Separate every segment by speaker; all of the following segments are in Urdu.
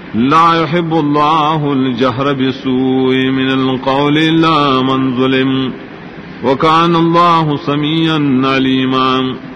Speaker 1: لا يحب الله الجهر بالسوء من القول إلا من ظلم وكان الله سميعا عليما.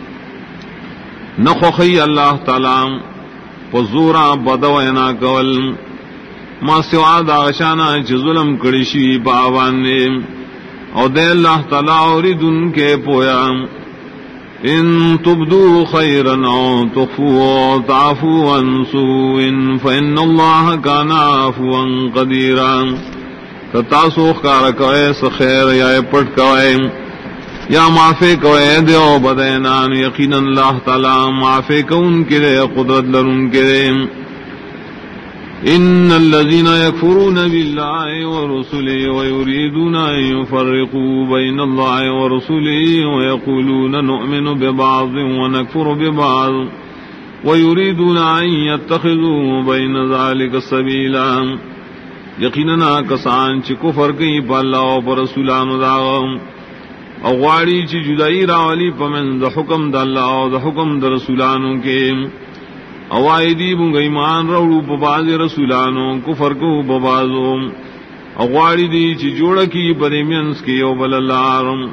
Speaker 1: نخوخی اللہ تعالی پزورا بدوینا کول ما سوا داغشانا چی ظلم کڑشی باوانے او دے اللہ تعالی اوریدن کے پویا. ان تبدو خیرا او تخفو تعفو عن سوء فإن اللہ کان عفوا قدیرا. تاسو خار کوئے سخیر یا پٹ کوئے یا معافی کوئے دیو بدینان یقینا اللہ تعالی معافی کون کرے قدرت لرن کرے. ان الذين يكفرون بالله ورسله ويريدون ان يفرقوا بين الله ورسله ويقولون نؤمن ببعض ونكفر ببعض ويريدون ان يتخذوا بين ذلك سبيلا. یقینا کسان چ کفر کی بالله و رسولانو دا او غواړي چې جدائی راولي پمن د حکم د الله او د حکم د رسولانو کې او ایدی مونږ ایمان راوړو په باز رسولانو کفر کو په بازو او غواړي دي چې جوړ کی پرېمنس کې او بل الله.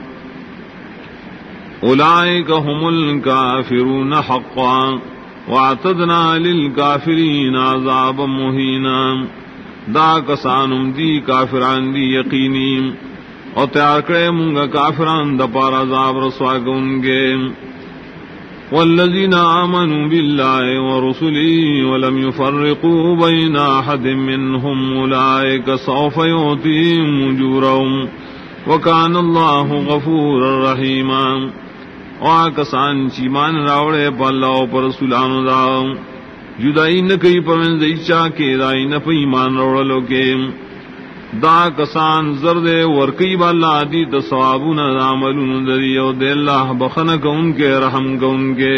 Speaker 1: اولئک هم الکافرون حقا واعتدنا للکافرین عذابا مهینا. دا کسانم دی کافران دی یقینی اور تیار کرے مونگا کافران دا پار عذاب رسوا گونگے. والذین آمنوا باللہ ورسلہ ولم يفرقوا بین احد منہم اولئک سوف یؤتیہم اجورہم وکان اللہ غفورا رحیما. کسان چیمان راوڑے پا اللہ پر رسولانو دا جدائی نکی پمن دیچا کے دائی نپا ایمان روڑلو کے دا کسان زرد ورکی بالا دی تصوابون عملون دری او دے اللہ بخنک ان کے رحم کا ان کے.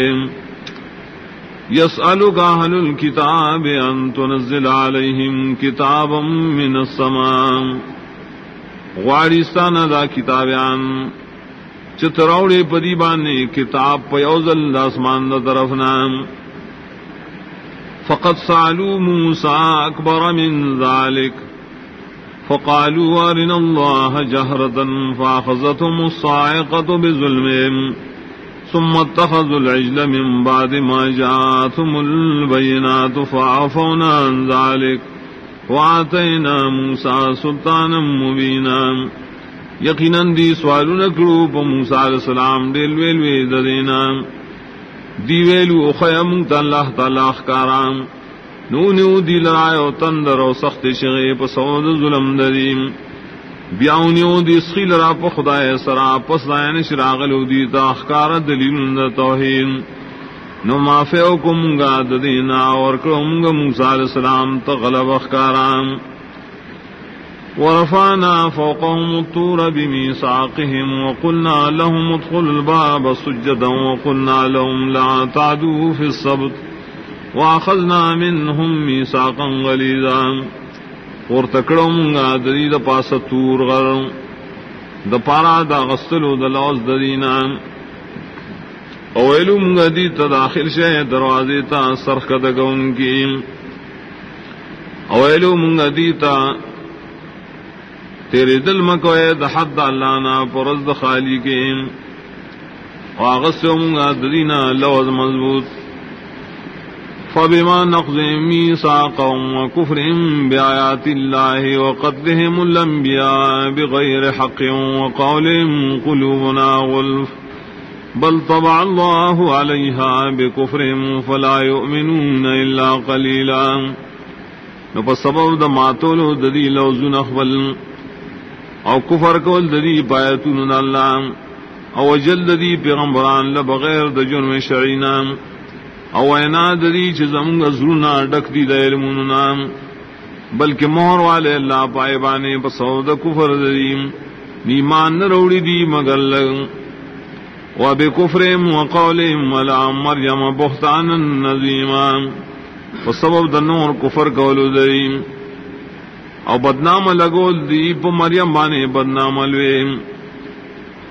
Speaker 1: یسألک اہل الکتاب ان تنزل علیہم کتابا من السماء. غواریستان دا کتابیان چتروڑے پدیبانے کتاب پیوزل داسمان دا طرفنا. فقد سألوا موسى اکبر من ذلك فقالوا أرنا الله جهرة فأخذتهم الصاعقة بظلمهم ثم اتخذوا العجل من بعد ما جاءتهم البينات فعفونا عن ذلك وآتينا موسى سلطانا مبينا. یقیناً دی سوالو نکڑو پا موسیٰ علیہ السلام دیل ویلوی ددینا دی ویلو خیمت اللہ تعالی اخکارام نونیو دی لرائیو تندر و سخت شغی پا سود ظلم ددیم بیاونیو دی سخی لرا پا خدای سرا پس دائن شراغلو دی تا اخکار دلیل دا توحید نو مافیو کو منگا ددینا ورکڑو منگا موسیٰ علیہ السلام تغلب اخکارام. ورفعنا فوقهم الطور بميثاقهم وقلنا لهم ادخلوا الباب سجدا وقلنا لهم لا تعدوا في السبت واخذنا منهم ميثاقا غليظا. اور تکڑو منگا دری دا پاس تور غر دا پارا دا غسلو دا لوز درینا اویلو منگا دی تا داخل شے دروازے تا سرخ دگون کی اویلو منگا دی تا تیرے دل مکوئے دا حد اللہ نا پرز دا خالی کے واغسلو منگا درینا لوز مضبوط. فبما نقضهم ميثاقهم وكفرهم بآيات الله وقتلهم الأنبياء بغير حق وقولهم قلوبنا غلف بل طبع الله عليها بكفرهم فلا يؤمنون إلا قليلا. نو پس سبب دا ماتولو ددی لوزن اخبل او کفر کول ددی پایتون اللہ او جل ددی پیغمبران لبغیر دا جرم شرعینا او اینا دری چھ زمونگا ظلنا ڈک دی دا علموننا بلکہ مہر والے اللہ پائے بانے پسو دا کفر دریم نیمان نروڑی دی مگر لگ و بے کفرم و قولم علی مریم بہتانا نظیما پسبب دا نور کفر کولو دریم او بدنام لگول دی پا مریم بانے بدنام الویم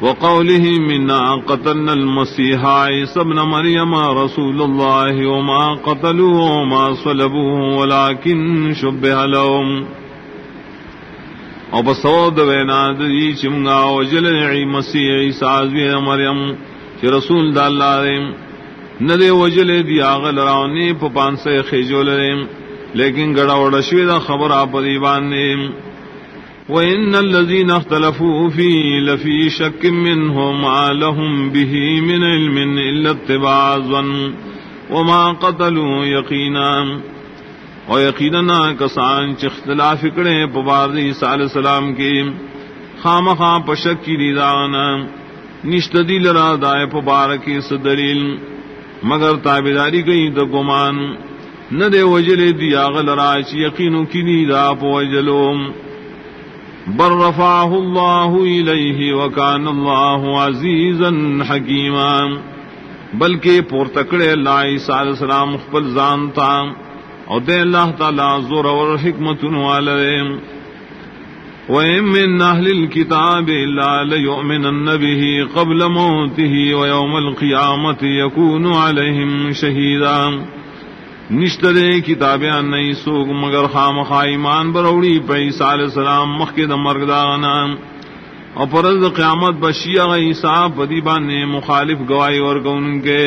Speaker 1: وقولهم إنا قتلنا المسيح عيسى ابن مريم رسول الله وما قتلوه وما صلبوه ولكن شبه لهم اور بسود وینا دی چمگا وجل مسیح عیسی ابن مریم کہ رسول دا اللہ دے ندے وجل دی آغل راونی پپان سے خیجول دے لیکن گڑا وڑشوی دا خبر آپ دیبان دے وَإِنَّ الَّذِينَ اخْتَلَفُوا فِيهِ لَفِي شَكٍّ مِّنْهُ مَا لَهُم بِهِ مِنْ عِلْمٍ إِلَّا اتِّبَاعَ الظَّنِّ وَمَا قَتَلُوا يَقِينًا اور یقیناً کسان چ اختلاف کرے پبار عیسیٰ علیہ السلام کی خامخواہ پشک کی دیدانا نشتدی لرا دائے پبار کی صدریل مگر تابداری گئی دا گمان نہ دے وجل دیا غلراچ یقینوں کی دیدا پوجلوم بر رفعہ اللہ الیہ وکان اللہ عزیزا حکیما بلکہ پورتکڑے اللہ عیسیٰ علیہ السلام خپل زانتا اور دے اللہ تعالی زور اور حکمت والے وَإِن مِّنْ أَهْلِ الْكِتَابِ إِلَّا لَيُؤْمِنَنَّ بِهِ قَبْلَ مَوْتِهِ وَيَوْمَ الْقِيَامَةِ يَكُونُ عَلَيْهِمْ شَهِيدًا نشترے کتابیان نہیں سوگ مگر خامخواہ ایمان بروڑی پہ عیسیٰ علیہ السلام مخکد مرگ داغنا اور پرز قیامت بشیع عیسیٰ پدیبان نے مخالف گواہی اور کون کے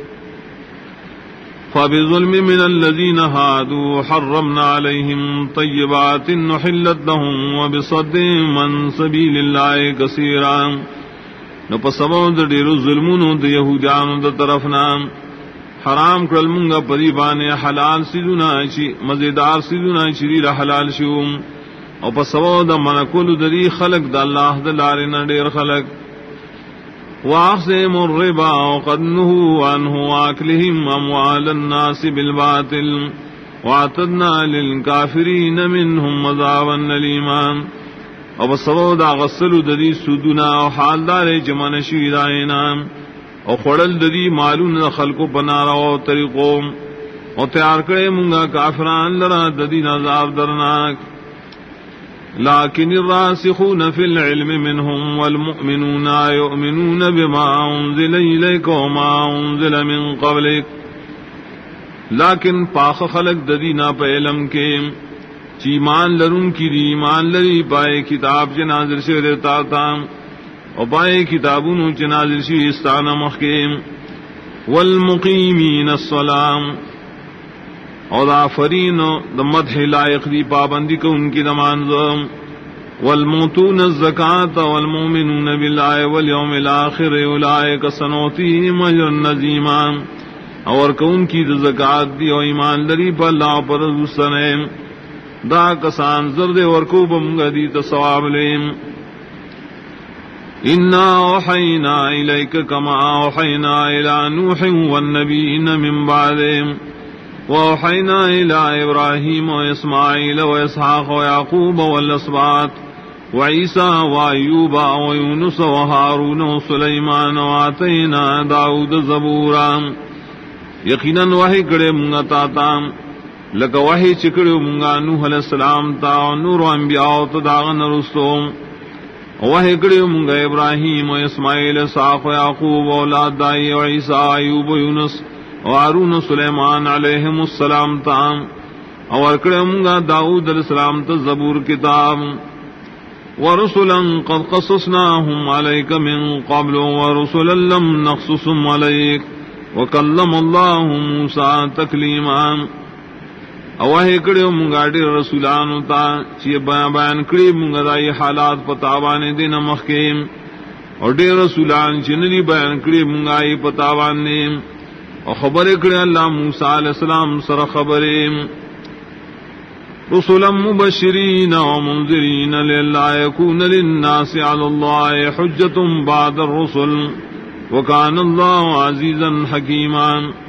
Speaker 1: فَبِظُلْمٍ مِّنَ الَّذِينَ هَادُوا حَرَّمْنَا عَلَيْهِمْ طَيِّبَاتٍ أُحِلَّتْ لَهُمْ وَبِصَدِّهِمْ عَن سَبِيلِ اللَّهِ كَثِيرًا نو پسبو د ډیرو ظلمونو د یهودانو د طرفنا حرام کړل مونږه پدی باندې حلال سيزونه چی مزیدار سيزونه چی را حلال شو او پسبو د منکول د دې خلق د الله د لارې نه ډیر خلق وَأَقْسِمُوا الرِّبَا وَقَدْ نُهُوا عَنْهُ وَأَكْلِهِمْ أَمْوَالَ النَّاسِ بِالْبَاطِلِ وَأَعْتَدْنَا لِلْكَافِرِينَ مِنْهُمْ عَذَابًا أَلِيمًا او بسبو دا غسل ددی سودنا او حال دار جمن شیدائنا او خړل ددی مالون خلقو بنارا او طریقو او تیار کړي مونږه کافران لرا ددی عذاب درناک لكن الراسخون في العلم منهم والمؤمنون يؤمنون بما أنزل إليك وما أنزل من قبلك لیکن پاک خلق ددینا پہ علم کے چیمان لرون کی دی ایمان لری پائے کتاب چ نازل سے رتا تھا اور پائے کتابوں چ نازل سے استانا مخیم والمقیمین الصلاة اور آفرین دا مدح لائق دی پابندی کو ان کی نماز والموتون الزکاة والمؤمنون باللہ والیوم الآخر اولئک سنؤتیہم اجرا عظیما اور کون کی زکات دی اور ایمان لری پر اللہ پر سنیم دا کسان زرد ورکو بمگدی ثواب لیم انا اوحینا الیک کما اوحینا الی نوح والنبیین من بعدهم وأوحينا إلى إبراهيم وإسماعيل وإسحاق ويعقوب والأسباط وعيسى وأيوب ويونس وهارون وسليمان وآتينا داود زبورا یقیناً وحی کرے منگا تاتا لکا وحی چکڑے منگا نوح علیہ السلام تا نور و انبیاء تداغن رسوم وحی کرے منگا ابراہیم و اسماعیل اسحاق و یعقوب اولاد دائی و عیسیٰ ایوب و یونس وارون سلیمان علیہم السلام تام اور کرمگا داؤد علیہ السلام تا زبور کتاب ورسلا قد قصصناهم عليك من قبل ورسلا لم نقصصهم عليك وكلم الله موسى تكليما اوہ کڑے منگا ڈیر رسولانو تا چی بیان کڑی منگا دائی حالات پتاوانے دینا مخیم اور ڈیر رسولان چنری بیان کڑی منگائی پتاوانے اور خبر کرے اللہ موسیٰ علیہ السلام سر خبریں رسلا مبشرین ومنذرین لئلا یکون للناس علی اللہ حجت بعد الرسل وکان اللہ عزیزا حکیما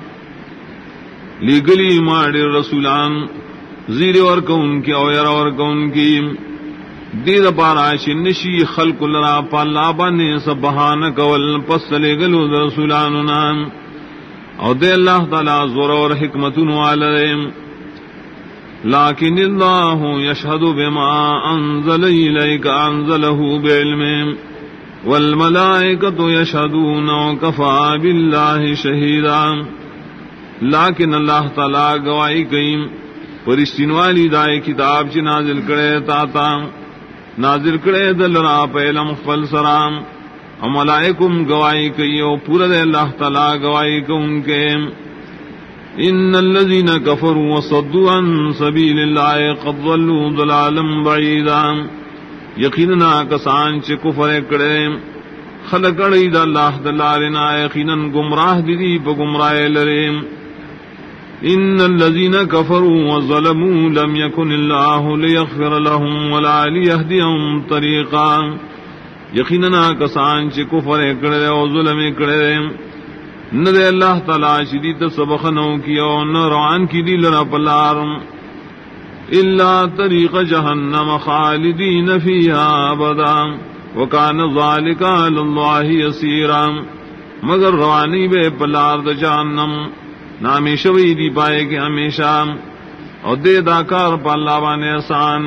Speaker 1: لیگلی ماڑی رسولان زیر ورکون کی اویر ورکون کی دید پاراش نشی خلق لرا پالابانی سبحانک والپس لگلو رسولاننا اور دے اللہ تعالی زور اور حکمت والے لیکن اللہ یشہد بما انزل الیک انزلہ بعلم والملائکۃ یشہدون وکفی باللہ شہیدا، لیکن اللہ تعالی گواہی کئیم پرشتین والی دائے کتاب چی نازل کرے تاتا، نازل کرے دلرا پیلم خفل سرام، اور ملائکم گواہی کئیو پورا دے اللہ تعالی گواہی کو ان کے۔ ان الذین کفروا وصدوا عن سبیل اللہ قد ضلوا ضلالا بعیدا، یقیناً کسان چے کفر کرے خلق کڑی دا اللہ دلالنا، یقیناً گمراہ دی پا گمراہ لرے۔ ان الذين كفروا وظلموا لم يكن الله ليغفر لهم ولا ليهديهم طريقا، یقیناً کسان چے کفر کرے اور ظلم کرے نہ دے اللہ تعالی شدید سبق نو کیو نہ روان کی دی لرا پلار الا طریق جہنم خالدین فیها ابدا وکان ذلك علی اللہ یسیرا، مگر روانی بے پلار دا جہنم نامی شوی دی پائے کہ ہمیشہ، اور دے داکار پا اللہ بانے آسان۔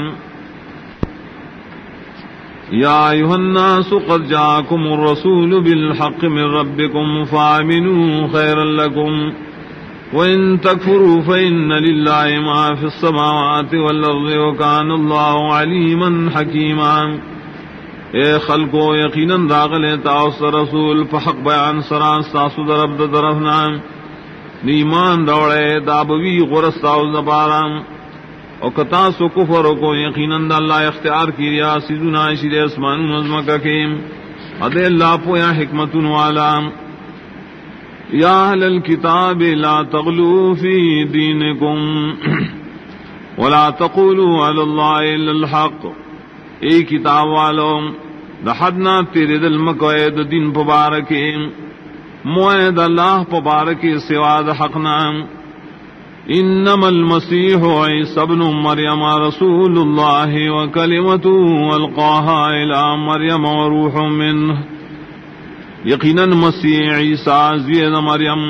Speaker 1: یا ایھا الناس قد جاءکم الرسول بالحق من ربکم فآمنوا خیرا لکم وإن تکفروا فإن للہ ما فی السماوات والارض وکان اللہ علیما حکیما۔ اے خلقو یقیناً داغل تاؤس رسول فحق بیان سران ساسو درب درفنا، ایمان دوڑے دابوی غرستاو زبارام، اور کتاسو کفر کو یقیناً اللہ اختیار کی ریا سیدنا شیر اسمان نظمکہ کیم ادے اللہ پویا حکمتن والا۔ یا اہل الکتاب لا تغلو فی دینکم ولا تقولوا علی اللہ الا الحق، اے کتاب والو دحدنا تیرے دل مکوید دین پبارکی موعد اللہ پبارکی سواد حقنا۔ انما المسیح عیسی ابن مریم رسول اللہ وکلمته القاها الى مریم وروح منہ، یقیناً مسیح عیسیٰ زید مریم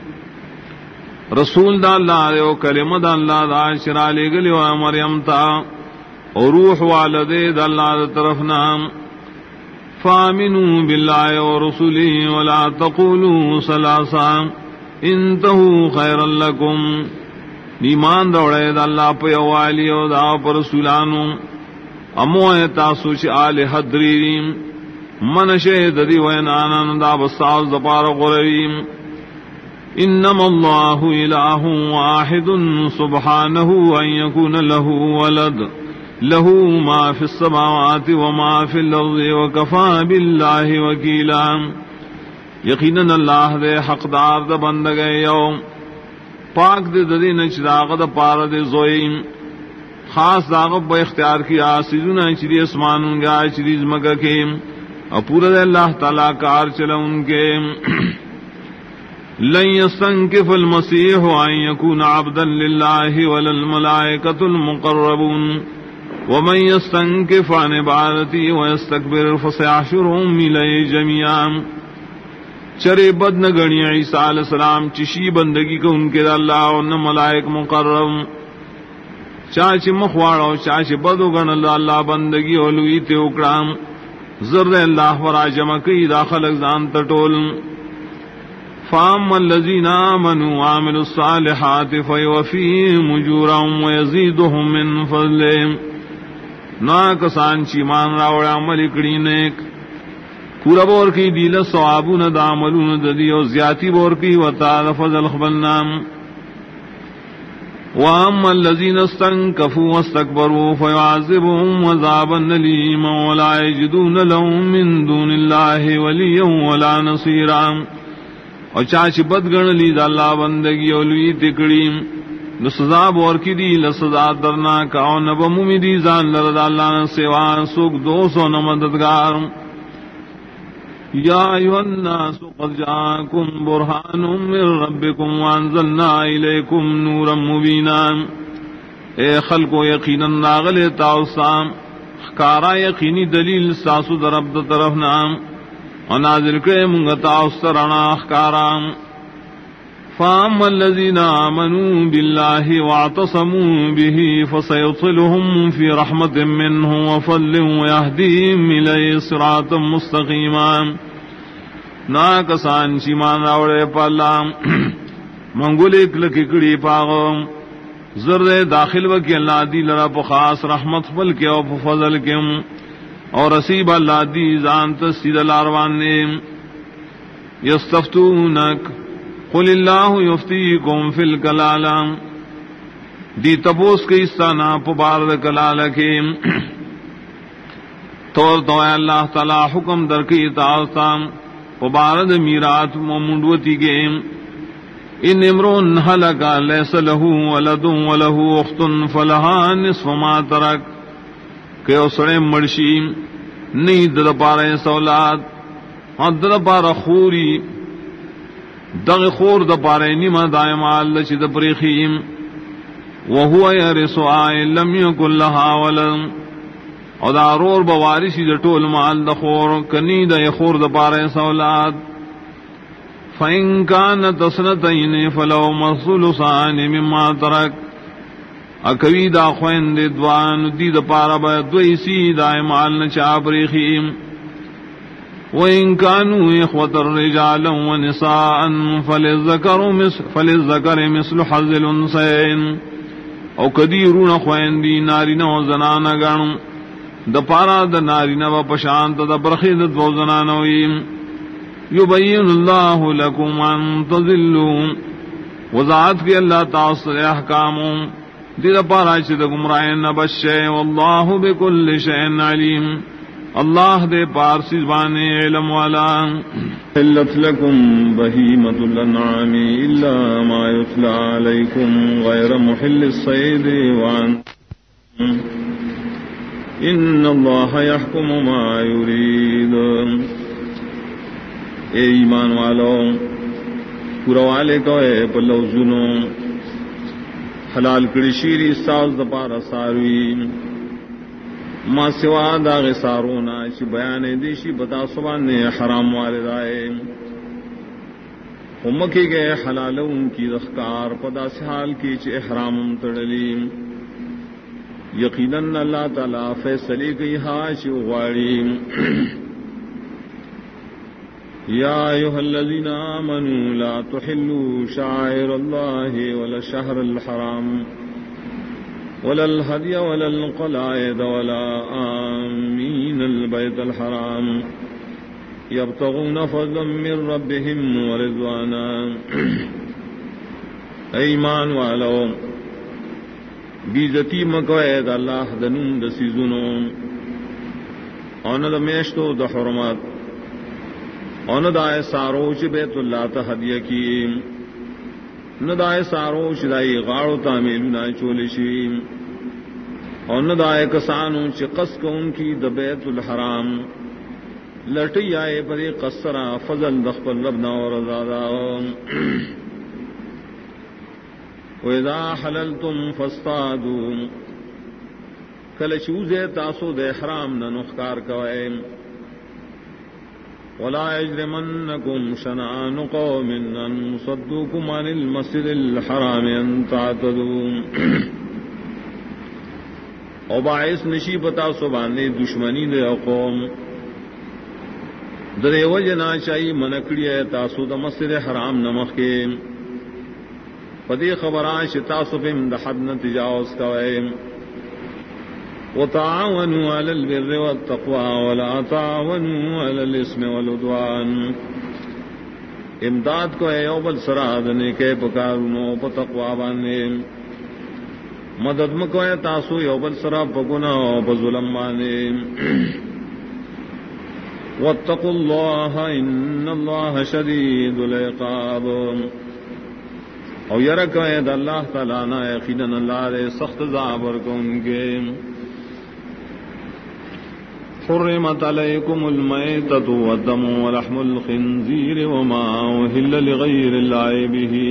Speaker 1: رسول دا اللہ دے و کلمہ دا اللہ دا شرع لے گلی و مریم تا اور روح والدے دا اللہ دا طرفنا۔ فآمنوا باللہ ورسولہ ولا تقولوا ثلاثا انتہوا خیرا لکم، ایمان دوڑے دا اللہ پہ والی و دا پر رسولانو اموئے تاسو چی آل حدریم من شہد دی وینانا دا بساز دپار غرریم۔ انما اللہ الہ واحد سبحانہ ان یکون له ولد له ما فی السماوات وما فی الارض وکفى باللہ وکیلا، یقیناً اللہ دے حقدار دا بندگے یوم پاک دے ددی نچداغ دا پار دے زوئیم خاص داغب با اختیار کیا سیدنا چری اسمانوں گا چری زمگا کے اور پورا دے اللہ تعالیٰ کار چلا ان کے۔ لن يستنكف المسيح ان يكون عبدا لله ولا الملائكة المقربون ومن يستنكف عن عبادتي ويستكبر فسيحشرهم إليه جميعا، چرے بد نہ گنی عیسیٰ علیہ السلام چشی بندگی کو ان کے اللہ اور نہ ملائک مقرب، چاچ مخواڑو چاچ بدو گن اللہ بندگی اولوی تے اکرام زرد اللہ ورا جمع کی داخل اگزان تٹول۔ فاما الذین آمنوا وعملوا الصالحات فیوفیہم اجورہم ویزیدہم من فضلہ، نا کسان چی مان راوڑ عمل کڑی نیک پورا بور کی دیل ثوابون دا عملون ددی اور زیاتی بور کی وطال فضل خبلنام۔ واما الذین استنکفوا واستکبروا فیعذبهم عذابا الیما ولا یجدون لهم من دون اللہ ولیا ولا نصیرا، اور چاچ بد گن لی دا اللہ بندگی اولوی تکڑیم نو سزا بور کی دی لسزا درناک او نبمومی دی زان لرد اللہ نسوان سوک دوسو نمددگار۔ یا ایھا الناس قد جاءکم برہان من ربکم وانزلنا الیکم نورا مبینا، اے خلقو یقیناً ناغل تاؤسام خکارا یقینی دلیل ساسو درب دا طرفنا اور نازل کرے منگتا استرانا خکارام۔ فأما الذين آمنوا بالله واعتصموا به فسيدخلهم في رحمة منه وفضل ويهديهم إليه صراطا مستقيما. ناکسان چیمان راوڑے پالا منگولے کلکڑی پاغم زر داخل وکی اللہ دی لرا پخاص رحمت فل کے او فضل کے اور رسیب اللہ دی زانت سید الاروان نے. یستفتونک قل اللہ یفتیکم فی الکلالہ دی تپوس کے استانا پبارد کلالہ کے طور تو اللہ تعالی حکم در کی تعالیٰ پبارد میرات ممنڈوتی کے. ان امرون حلق لیس له ولد وله اخت فلها نصف ما ترک کہ اسرے مرشی نہیں در پارے سولاد اور در پار خوری دغ خور د پارے نیمہ دائم آل چی د پریخیم وہو یرس آئین لم یکن لها ولد اور دارور بوارشی د طول مال د خور کنی د خور د پارے سولاد. فَإِن كَانَتْ اثْنَتَيْنِ فَلَهُمَا الثُّلُثَانِ مِمَّا تَرَكَ اکوی دا خوین دے دوان دید پارا با دویسی دائمال نچاب ریخیم. وَإِن كَانُوا إِخْوَةً رِجَالًا وَنِسَاءً فَلِلذَّكَرِ مِثْلُ حَظِّ الْأُنثَيَيْنِ او کدیرون خوین دی نارینا و زنانا گانو دا پارا دا نارینا و پشانت دا برخید دو زنانویم. یبین اللہ لکم ان تضلوا وضاعت کی اللہ تعالی احکاموں دید پارا چید گمرائن نبشے واللہ بکل شئن علیم اللہ دے پارسی زبان علم والا. حلت لکم بہیمت الانعام الا ما یتلا علیکم غیر محل الصید وان ان اللہ یحکم ما یرید. اے ایمان والو پورا والے کو اے پلو زنو حلال کڑی شیری ساز دپارا ساروی ما سوا داغ سارونا چی بیان دیشی بتا سبان نے حرام والدائے امکی گئے حلال ان کی رخکار پدا سحال کی چی احرام تڑلیم. یقیناً اللہ تعالی فیصلی کی ہاش اغواری. یا ایھا الذین آمنوا لا تحلوا شعائر اللہ ولا الشہر الحرام ولا الہدی ولا القلائد ولا آمین البیت الحرام یبتغون فضلا من ربهم ورضوانا. ایمان والو بیزتی مکوید اللہ دنون دسیزنو آن دمیشتو دا حرمات اور ندائے ساروچ بیت اللہ تہدیہ کی ندائے ساروچ دائی غاڑو تعمیل نہ چولشی اور ندائے کسانو چقص کو ان کی د بیت الحرام لٹی آئے پری قصرا فضل دخل ربنا اور زادہ. وَإِذَا حَلَلْتُمْ فَاصْطَادُوا کل چوزے تاسو دے احرام نہ نخکار کوئے. ولا يجرمنكم شنآن قوم أن صدوكم عن المسجد الحرام أن تعتدوا او باعث نشی پتا سبانے دشمنی دے قوم درے وجنا چاہی منکڑی ہے تاسو دا مسجد حرام نمخ کے پدی خبران شتاسو پم دا حد نتجاوز کوئے. وتعاونوا على البر والتقوى ولا تعاونوا على الإثم والعدوان. امداد کو اے اوبل سراد نے کے پکارونو پتقوا بانے مدد مکو اے تاسو اوبل سرا پگنا او ظلم بانے. واتقوا الله ان الله شدید العقاب او یرک اے اللہ تعالی نا یقینا اللہ دے سخت زابر کو ان کے. حرمت علیکم المیتۃ والدم ولحم الخنزیر وما أهل لغیر اللہ به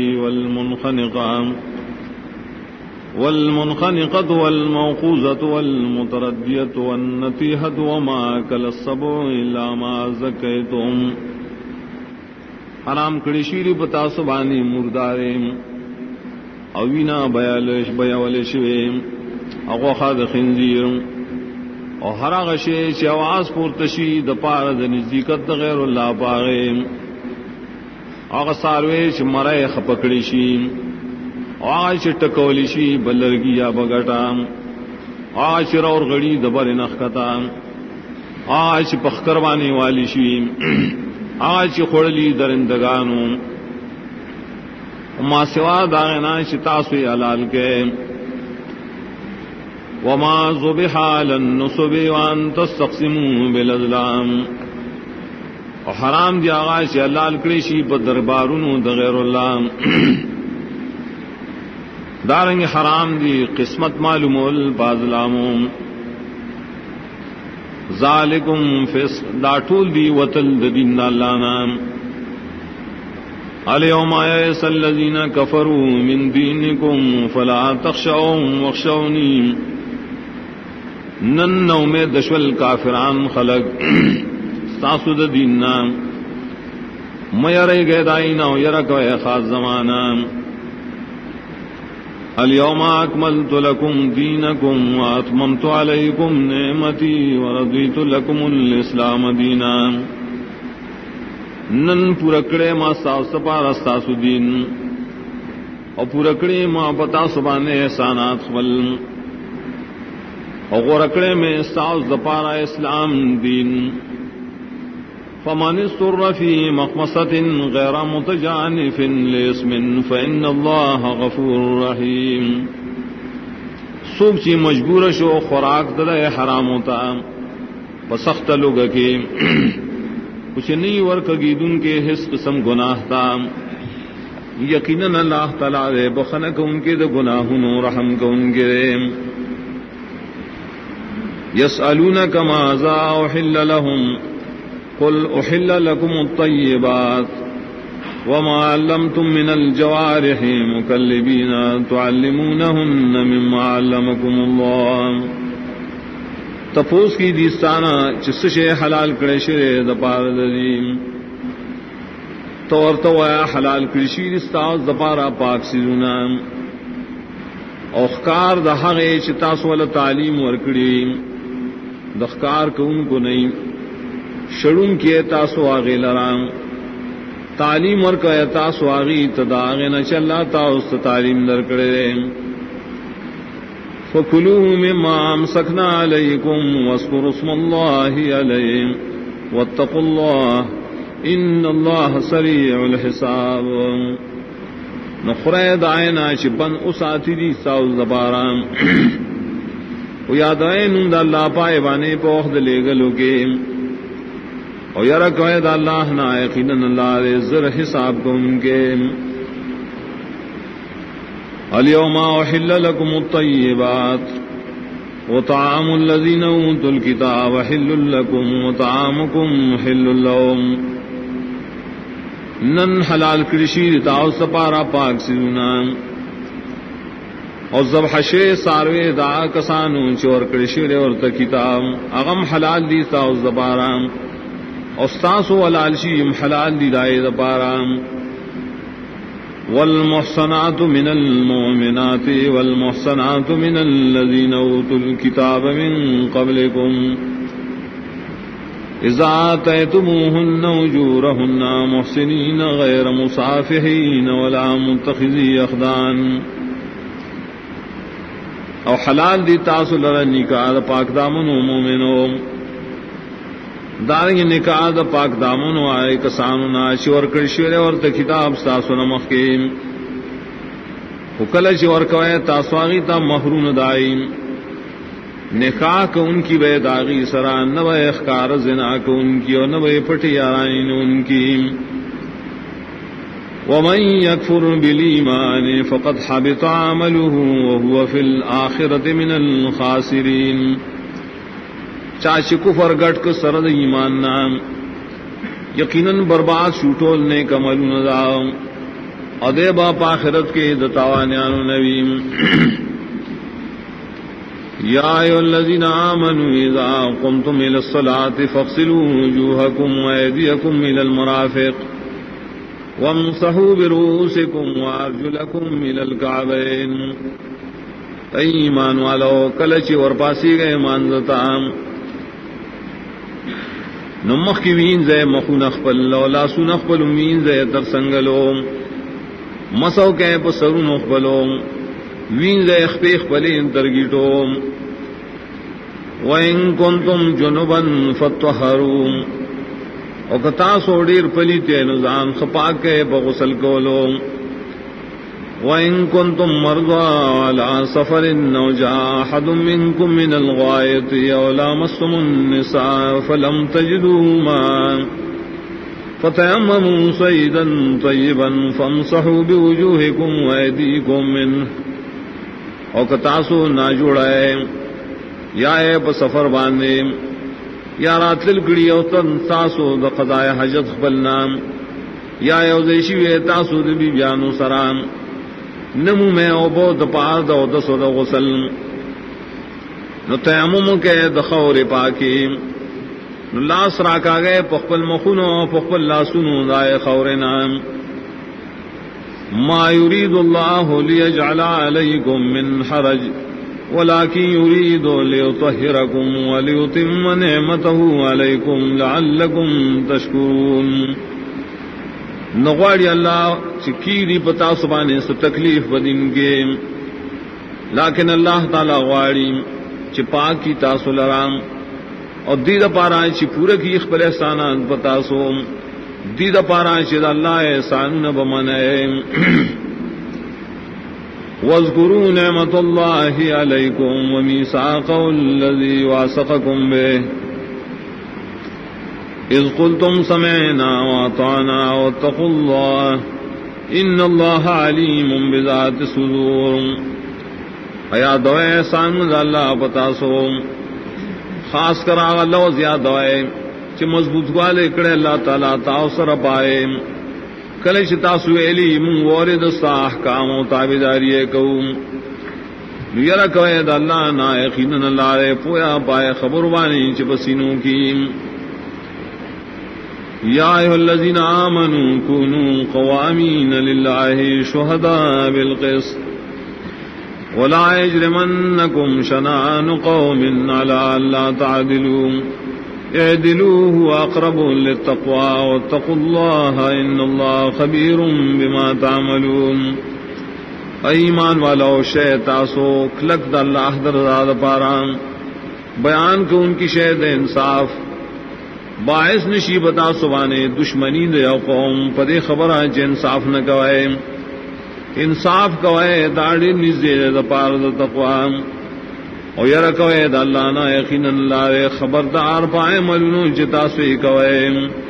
Speaker 1: والمنخنقة والموقوذة والمتردية والنتيحة وما أكل السبع إلا ما زكيتم حرام کړي شي په تاسو باندې مردارې او وینا بیاول شوی او خاص خنزیر او هر هغه شی چې आवाज پورته شي د پاره د نزدېکت د غیر الله پاغه هغه ساروي چې مړی خپکړي شي او هغه چې ټکول شي بلرګي یا بغټام هغه چې اور غړي د بر نخ کتا هغه چې پخکروانی والی شي هغه چې خړلې درندگانو ما سوا داغنا چې تاسو یې حلال کې وما ذبح على النصب وان تستقسموا بالازلام او حرام دی هغه چې حلال کړی شي په دربارونو د غیر الله دارنګ حرام دی قسمت معلومول بازلامو ذالکم فسق دا ټول دی وتل د دین الله نام اليوم يئس الذين كفروا من دينكم فلا تخشوهم واخشوني نن نوم دشول کافران خلق تاسو د دین نام مېره گیداینا او یره کوي خاص زمانہ اليوم اكملت لكم دينكم واتممت عليكم نعمتي ورضيت لكم الاسلام دينا نن پورکڑے ما ساس پارا ساسو دین او پورکڑے ما پتا سبانے احسانات خبل او غورکڑے میں ساس دپارا اسلام دین فمن اضطر في مخمصة غير متجانف لاسم فإن الله غفور رحيم سوک چی مجبور شو خوراک دلے حرام ہوتا پسخت لوگ کے کچھ نہیں ورکگیدن کے حس قسم گناہ تا یقیناً اللہ تعالیٰ دے بخنک ان کے دے گناہوں رحم کو ان کے دے یسألونک ماذا احل لهم قل احل لكم الطیبات وما علمتم من الجوارح مکلبین تعلمونہن مما علمکم اللہ تپوس کی دیستانا چس شے حلال کرے شرے دپار دیم طور تو حلال کرشی دستاز دپارا پاک سیزونا اوخکار دہاغے چتاس والا تعلیم ورکڑی دخکار کو ان کو نہیں شڑون کیے تاسو آگے لرام تعلیم ورکا تاسو آگی تداغے نہ چلا تاس تعلیم درکڑے فَكُلُوا مِمَّا أَمْسَكْنَا عَلَيْكُمْ وَاذْكُرُوا اسْمَ اللَّهِ عَلَيْهِ وَاتَّقُوا اللَّهَ إِنَّ اللَّهَ سَرِيعُ الْحِسَابِ نخرے دائنا چپن اساتی دی ساوز دبارام و یادائن دا اللہ پائے بانے پوخد لے گلو کے او یرکوئے دا اللہ نائقین اللہ دے زر حساب کو ان کے اليوم أحل لكم الطيبات وطعام الذين أوتوا الكتاب حل لكم وطعامكم حل لهم نن حلال کرشی تاو سپارا پاک سیونا اور ذبح شے ساروے دا کسانو چور کرشی اور کتاب اغم حلال دی تاو سپارا استاسو والالشیم حلال دی دائے سپارا والمحصنات من المؤمنات والمحصنات من الذين اوتوا الكتاب من قبلكم اذا آتيتموهن اجورهن محسنين غير مصافحين ولا متخذي اخدان او حلال دی تاسو لرا نکاح پاک دامن مومنو دارنگ نکاح دا پاک دامنو آئے کسانو ناشی ورکڑ شوئے اور تا کتاب ستاسو نمخیم وکلچ ورکوئے تاسواغی تا محرون دائیم نکاح کا ان کی بے داغی سران نبے اخکار زنا کا ان کی اور نبے پٹی یارائن ان کی ومن یکفر بالایمان فقد حبط عمله وهو فی الآخرة من الخاسرین چاچ کفر گٹ کو سرد ایمان نام یقیناً برباد شوٹول نے کمل ندا ادے باپ آخرت کے دتاوانیان نویم یا ایھا الذین آمنوا اذا قمتم الى الصلاة فاغسلوا وجوهکم وایدیکم الى المرافق وامسحوا برؤوسكم وارجلكم الى الكعبين ایمان والو کلچ ورپاسی گئے مانزتا نمخ کی وین زے مخو نخپل لولا سو نخپل وین زے تر سنگلو مسو کے پسرو نخپلو وین زے اخپیخ پلین ترگیٹو وَإِن كُنتُمْ جُنُبًا فَطَّهَّرُوا وَقَتَا سوڑیر پلیتے نزان خپاکے بغسل کولو وَإِن كُنتُم مَّرْضَىٰ عَلَىٰ سَفَرٍ أَوْ جَاءَ أَحَدٌ مِّنكُم مِّنَ الْغَائِطِ أَوْ لَامَسْتُمُ النِّسَاءَ فَلَمْ تَجِدُوا مَاءً فَتَيَمَّمُوا صَعِيدًا طَيِّبًا فَامْسَحُوا بِوُجُوهِكُمْ وَأَيْدِيكُم مِّنْهُ او کتاسو نہ جوڑائے یا اے پا سفر باندے یا راتل گڑی او تن تاسو دا قضاء حجت خبلنا یا اے او دیشیوے تاسو دا بی بیانو سرام نمو میں او بو دا پار دا او دسو دا غسل نو تیمم کے دخور پاکی نو لاس راکا گئے پخپل مخونو پخپل لاسونو دائے خورنا ما یرید اللہ لیجعل علیکم من حرج ولكن يريد ليطهركم وليتم نعمته عليكم لعلكم تشكرون نغواڑی اللہ چکیری پتا سبانے سے تکلیف بدن کے لیکن اللہ تعالی غواڑی چپا کی تاسو لرام اور دید پارا چی پورا کی اخبر احسانات پتا سو دید پارا چی اللہ احسان بمانے واذکروا نعمت اللہ علیکم ومیثاقہ الذی واثقکم بہ اذ قلتم سمعنا واطعنا واتقوا اللہ ان اللہ علیم بذات الصدور ایا دوائے احسان اللہ پتا سو خاص کر آغا لوز یا دوائے چی مضبوط والے کڑے اللہ تعالیٰ تاؤسر پائے کلش تاسو ایلی من وارد سا احکام و تابداری کون یرا کوئے دا اللہ نا یقینن اللہ رے پویا پائے خبر بانی چپسینوں کی یا ایہا الذین آمنوا کونوا قوامین للہ شہداء بالقسط ولا یجرمنکم شنآن قوم علی الا تعدلوا اعدلوا هو اقرب للتقوى واتقوا الله ان الله خبير بما تعملون ایمان والو شیطاسو کلک دا اللہ در راد پارا بیان کو ان کی شہد انصاف باعث نشیبتا سبانے دشمنی دیا قوم پدے خبر ہے چھ انصاف نہ کوئے انصاف کوئے داڑی نزدے دا پار دا تقوی او یرا کوئے دا اللہ نا یقین اللہ خبردار پائے ملنو جتا سوئی کوئے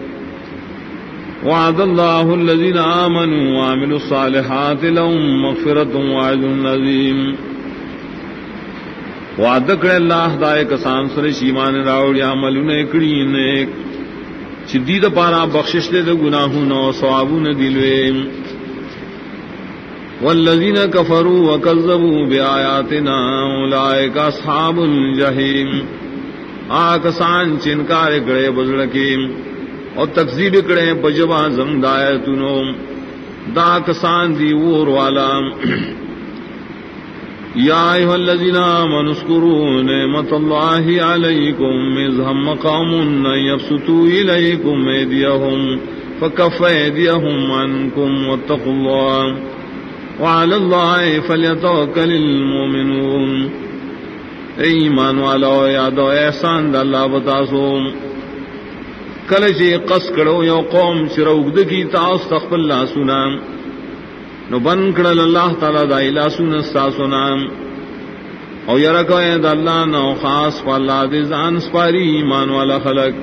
Speaker 1: وعد اللہ الذین آمنوا وعملوا الصالحات لهم مغفرت وعجر عظیم وعد کرے اللہ دائے کسان سرش ایمان راوڑی عملون اکڑی نیک شدید پارا بخشش دے گناہون و ثوابون دلوے والذین کفروا وکذبوا بآیاتنا اولئک اصحاب الجحیم آکسان چنکار کڑے بزرکی اور تکذیب کڑے بجبا زمد آیتنو دا کسان دی وور والا یا ایھا الذین آمنوا اذکروا نعمت اللہ علیکم اذ ہم قوم ان یبسطوا الیکم ایدیہم فکف ایدیہم عنکم واتقوا اللہ وعلى الله فليتوكل المؤمنون ایمان والو یادو احسان دا اللہ بتاسو کلچے قص کرو یو قوم چروگد کی تاس تخفل لا سنا نو بن کرل اللہ تعالی دا الہ سنستا سنا او یرکو اید اللہ نو خاص فاللہ دے زان سپاری ایمان والا خلق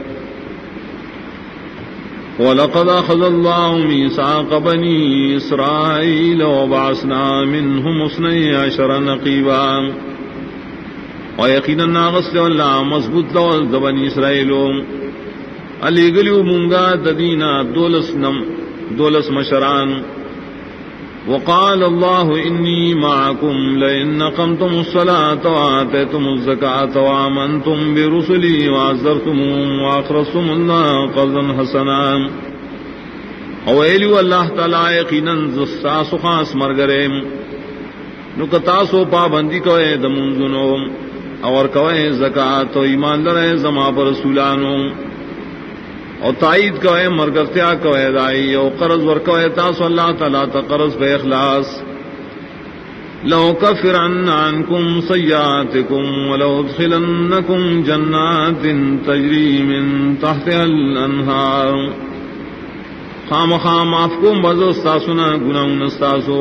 Speaker 1: وَلَقَدْ أَخَذَ اللَّهُ مِيثَاقَ بَنِي إِسْرَائِيلَ وَبَعَثْنَا مِنْهُمُ اثْنَيْ عَشَرَ نَقِيبًا وَيَقِينًا نَاغَسْلِ اللَّهُ مضبوط لوز دبنی اسرائیلو علی گلیو منگا ددینا دولس مشران وقال الله إني معكم لئن أقمتم الصلاة وآتيتم الزكاة وآمنتم برسلي وعزرتموهم وأقرضتم الله قرضا حسنا اویلو اللہ تعالی یقیناً زستاسو خاص مرگرے نو کتاسو پابندی کوئے دمنزنو اور کوئے زکاة و ایمان لرے زما پر رسولانو اور تائید کوئے مرگرتیا کوئے دائی اور قرض ورکوئے تاسو اللہ تعالی تا قرض بے اخلاص لو کفرن عنکم سیئاتکم ولو ادخلنکم جنات تجری من تحت الانہار خام خام آپ کو مزو استاسنا گناہون استاسو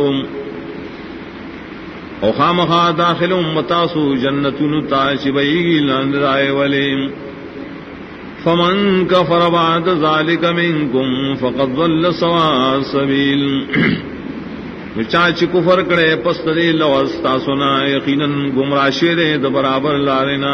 Speaker 1: او خام خا داخل امتاسو جنتون تاشبئی لاندرائے ولیم فمن کفر بعد ذالک منکم فقد ضل سواء السبیل چاچ کفر کرے پس دے لوستا سنا یقیناً گمراہ شیرے د برابر لارنا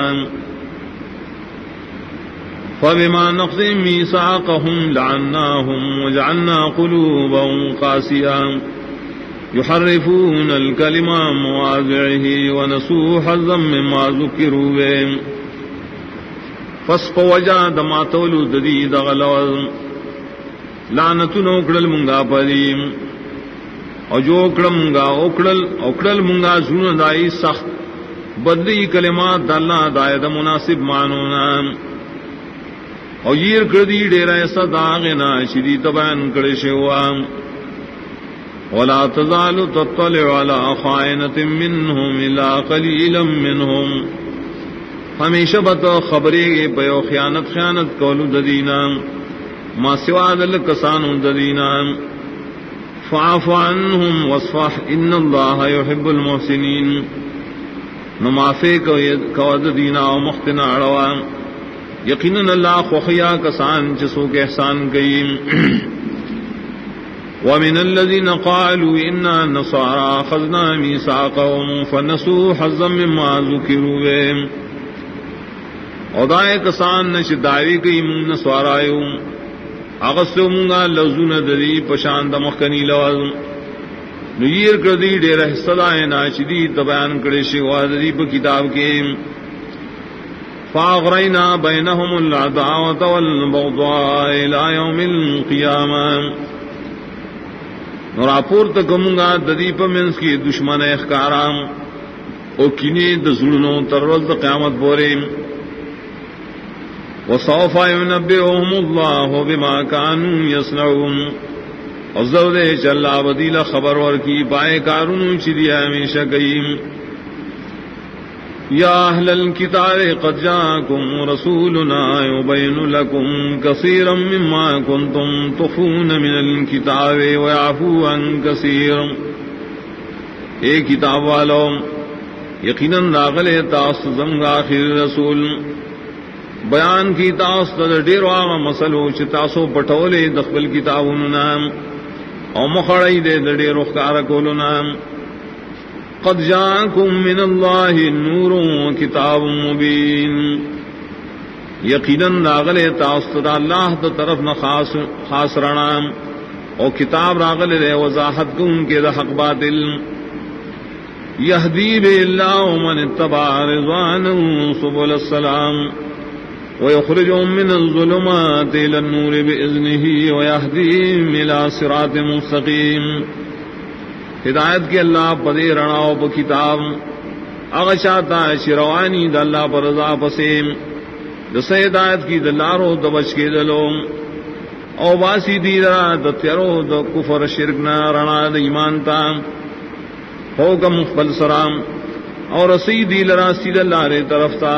Speaker 1: فبما نقضهم ميثاقهم لعناهم وجعلنا قلوبهم قاسية يحرفون الكلم عن مواضعه ونسوا حظا مما ذكروا به فسق وجاد ما تولو ددید غلوز لعنتن اکڑل منگا پدیم او جو اکڑل منگا اکڑل منگا زون دائی سخت بدلی کلمات دالنا دائد مناسب معنونا او یر کردی ڈیرہ ایسا داغنا شدی تبین کڑشوا ولا تزال تطلع على خائنة منهم الا قليلا منهم ہمیشہ بت خبریں پیو خیانت کولو ددینا ما سوا دل کسانو ددینا فاعف عنهم واصفح ان اللہ يحب المحسنین نمافے کو ددینا و مختنا اڑوا یقیناً اللہ خوخیا کسان جسو کے احسان گئی ومن الذين قالوا إنا نصارى أخذنا ميثاقهم فنسوا حظا مما ذكروا به اودائے کسان نش دعوی کی من نسوارایو اغسو منگا لوزون دری پشاند مخکنی لوز نیر کردی ڈیر حصدائے ناشدی تبیان کڑشی وادری پا کتاب کے فاغرینا بینہم العداوة والبغضاء الى یوم القیامة نوراپور تکمگا ددی پا منس کی دشمن اخکارام او کینی دزلنو ترولد قیامت بوریم وسوف ينبئهم الله بما كانوا يصنعون وزود چلا بدیل خبر ورکی پائے کارون چدیا ہمیشہ گئیم یا اہل الكتاب قد جاءكم رسولنا يبين لكم كثيرا مما كنتم تخفون من الكتاب ويعفو عن كثير اے کتاب والو یقیناً راغلے تاس زمگا آخر رسول بیان کی تاس ڈیر آغا مسلو چ تاسو پٹولے دخبل کتابن نام او مخڑی دے ڈیر اخکار کولو نام قد جاءكم من الله نور کتاب مبین یقیناً راغلے تاس اللہ تو طرف نہ خاص رنام او کتاب راغلے دے وضاحت کن کے دا حق باطل یہدی باللہ من اتبع رضوانه سبل السلام ويخرجهم من الظلمات إلى النور بإذنه ويهديهم إلى صراط مستقيم ہدایت کے اللہ پدے رناو پا کتاب اغشاتا شروانی دا اللہ پر رضا پسیم دس ہدایت کی دلارو دبچ کے دلو او باسی دیدرا دتیرو دا کفر شرکنا رنا دا ایمانتا حکم مخبل سرام اور رسی دیلرا سید اللہ رے طرف تا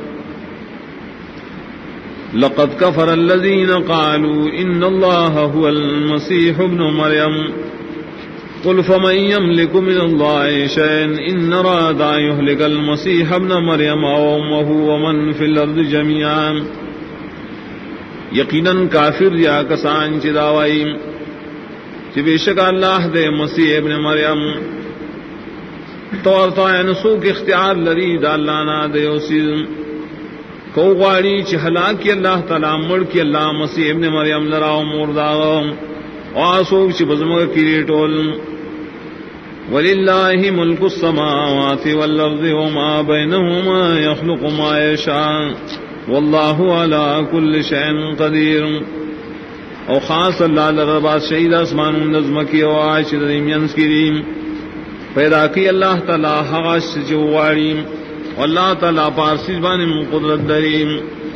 Speaker 1: لقد كفر الذين قالوا إن الله هو المسيح ابن مريم قل فمن يملك من الله شيئا إن أراد أن يهلك المسيح ابن مريم وأمه ومن في الأرض جميعا یقیناً کافر یا کسان چی داوائی چی بے شک اللہ دے مسیح ابن مریم طور طائن سوک اختیار لری دا اللہ نا دے اسی کو غاری چی حلاکی اللہ تعالی مر کی اللہ مسیح ابن مریم لراو مرداغا وآسوک چی بزمگ کریٹول وَلِلَّهِ مُلْكُ السَّمَاوَاتِ وَالْأَرْضِ وَمَا بَيْنَهُمَا يَخْلُقُ مَا يَشَاءُ وَاللَّهُ عَلَى كُلِّ شَيْءٍ قَدِيرٌ او خاص اللہ لربا شہید اسمان نظم کی او عائش درمیانس کریم پیدا کی اللہ تعالی حغاش جواریم واللہ تعالی پارسی زبان قدرت دریم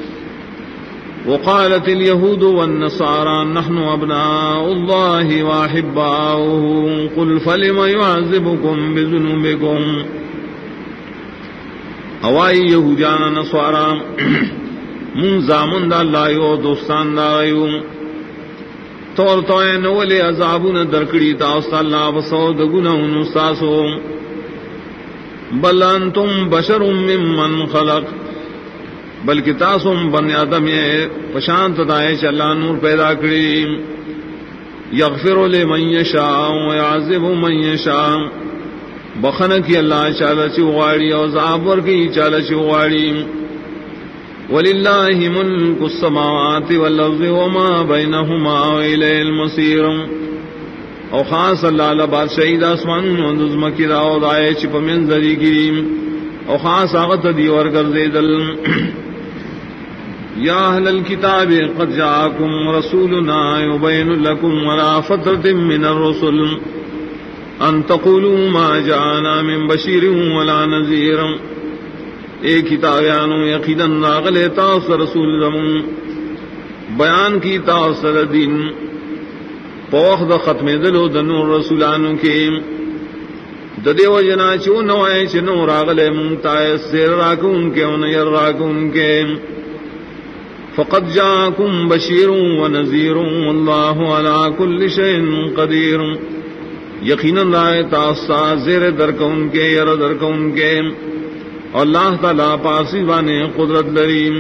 Speaker 1: وقالت اليهود والنصارى نحن ابناء الله واحباؤه قل فلم يعذبكم بذنوبكم اوائی یہودیان نصارا من زامن دا اللہ یو دوستان دا غیو طور توئے نولی عذابون درکڑی تاوستا اللہ بسو دگنہن استاسو بل انتم بشر ممن خلق بلکہ تاسم بن آدم یہ پشانت دائے چلا نور پیدا کری یغفر لمن یشاء ویعذب من یشاء بخن کی اللہ چالا چوغاڑی اور زابر کی چالا چوغاڑی وللہ ملک السماوات والارض وما بینہما وإلیہ المصیر او خاص اللہ لباد شہید آسمان وندز مکی راو دائے چپ منظری کریم او خاص آغت دیور گردیدل یا اہل الكتاب قد جاءکم رسولنا یبین لکم ولا فترة من الرسل ان تقولوا ما جاءنا من بشیر ولا نذیر اے کتابیانو یقیناً راغل تاثر رسول زمون بیان کی تاثر دین پوخ دا ختم دلو دنور رسولانو کے ددے و جنا چو نوائے چنو راغل منتائے سیر راکون کے ونیر راکون کے فقد جاءکم بشیر ونذیر واللہ علا کل شیء قدیر یقیناً رائے تاسا زیر درکون کے یر درکون کے اللہ تعالیٰ پاسی بانے قدرت لریم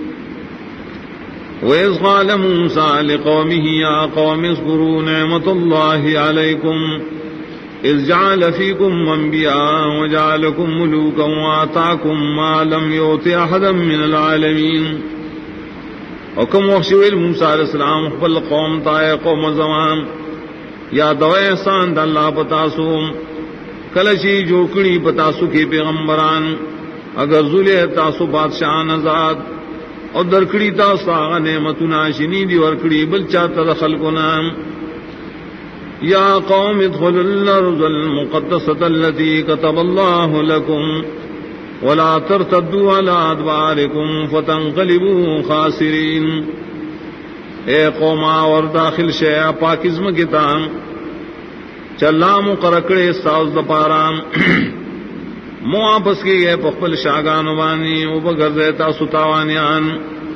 Speaker 1: وَإِذْ قَالَ مُوسَىٰ لِقَوْمِهِ يَا قَوْمِ اذْكُرُوا نِعْمَةَ اللَّهِ عَلَيْكُمْ إِذْ جَعَلَ فِيكُمْ أَنْبِيَاءَ وَجَعَلَكُمْ مُلُوكًا وَآتَاكُمْ مَا لَمْ يُؤْتِ أَحَدًا مِّنَ الْعَالَمِينَ وکم وخشویل موسیٰ علیہ السلام قبل قوم تائے قوم زمان یا دوائے احسان دا اللہ پتاسو کلچی جوکڑی پتاسو کی پیغمبران اگر ذولی تاسو بادشاہ نزاد اور درکڑی تاسو آغا نعمتنا شنیدی ورکڑی بلچا تدخل کنام یا قوم ادخلوا الارض المقدسة التي كتب الله لكم ولا ترتدوا على ادباركم فتنقلبوا خاسرین اے قوما اور داخل شیا پاکزم کتام چلا مقرکڑے ساز دپارام مو آپس کی گئے پخپل شاگان وانی او بگردیتا ستاوانیان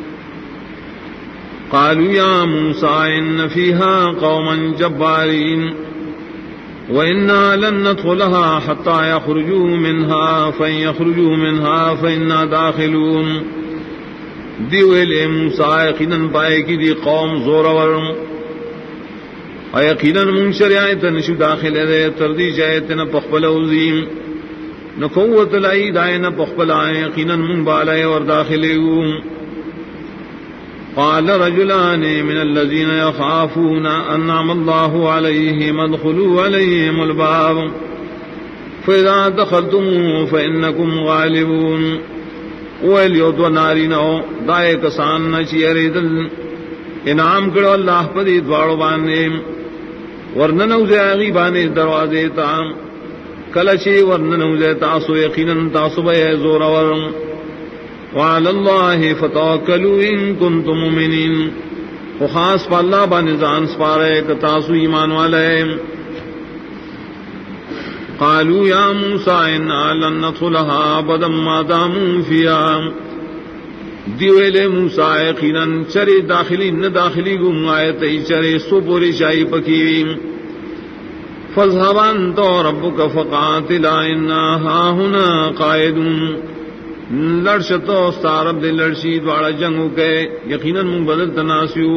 Speaker 1: قالوا یا موسیٰ ان فیہا قوما جبارین وَإِنَّا لَن نَّدْخُلَهَا حَتَّى يَخْرُجُوا مِنْهَا فَإِن يَخْرُجُوا مِنْهَا فَإِنَّا دَاخِلُونَ دیویل موسیٰ یقیناً پائے کی دی قوم زورور یقیناً منشر آیت نشو داخل دے تردی جایت نہ پخبل عظیم نہ قوت لعید آئے نہ پخبل آئے یقیناً من بالائے اور داخلے قال رجلان من الذين يخافون أنعم الله عليهم ادخلوا عليهم الباب فإذا دخلتموه فإنكم غالبون ویلیود و نارینو دائے کسان نچی اریدل انعام کرو اللہ پدی دوارو بانے ورننوزے آغی بانے دروازے تا کلچی ورننوزے تاسو یقیناً تاسو بے زورور وعلى الله فتوکلوا ان کنتم مؤمنین خاص پا اللہ بانزان سپارے کتاسو ایمان والے قالوا یا موسیٰ انا لن ندخلها ابدا ما داموا فيها دیویلے موسیٰ یقیناً چرے داخلی نہ داخلی گم آیتی چرے سپوری شاہی پکیوی فاذهب انت وربك فقاتلا انا هاهنا قائدون لڑشتو سارب دے لڑشی دوارا جنگو کے یقیناً من بدل تناسیو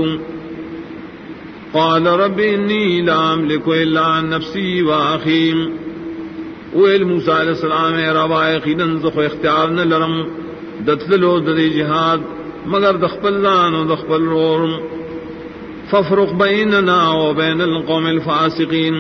Speaker 1: قال رب انی لا املک الا نفسی و اخیم ویل موسیٰ علیہ السلام ربا یقیناً زخو اختیار نہ لرم دتلو ددی جہاد مگر دخپل زان و دخپل رور ففرق بیننا و بین القوم الفاسقین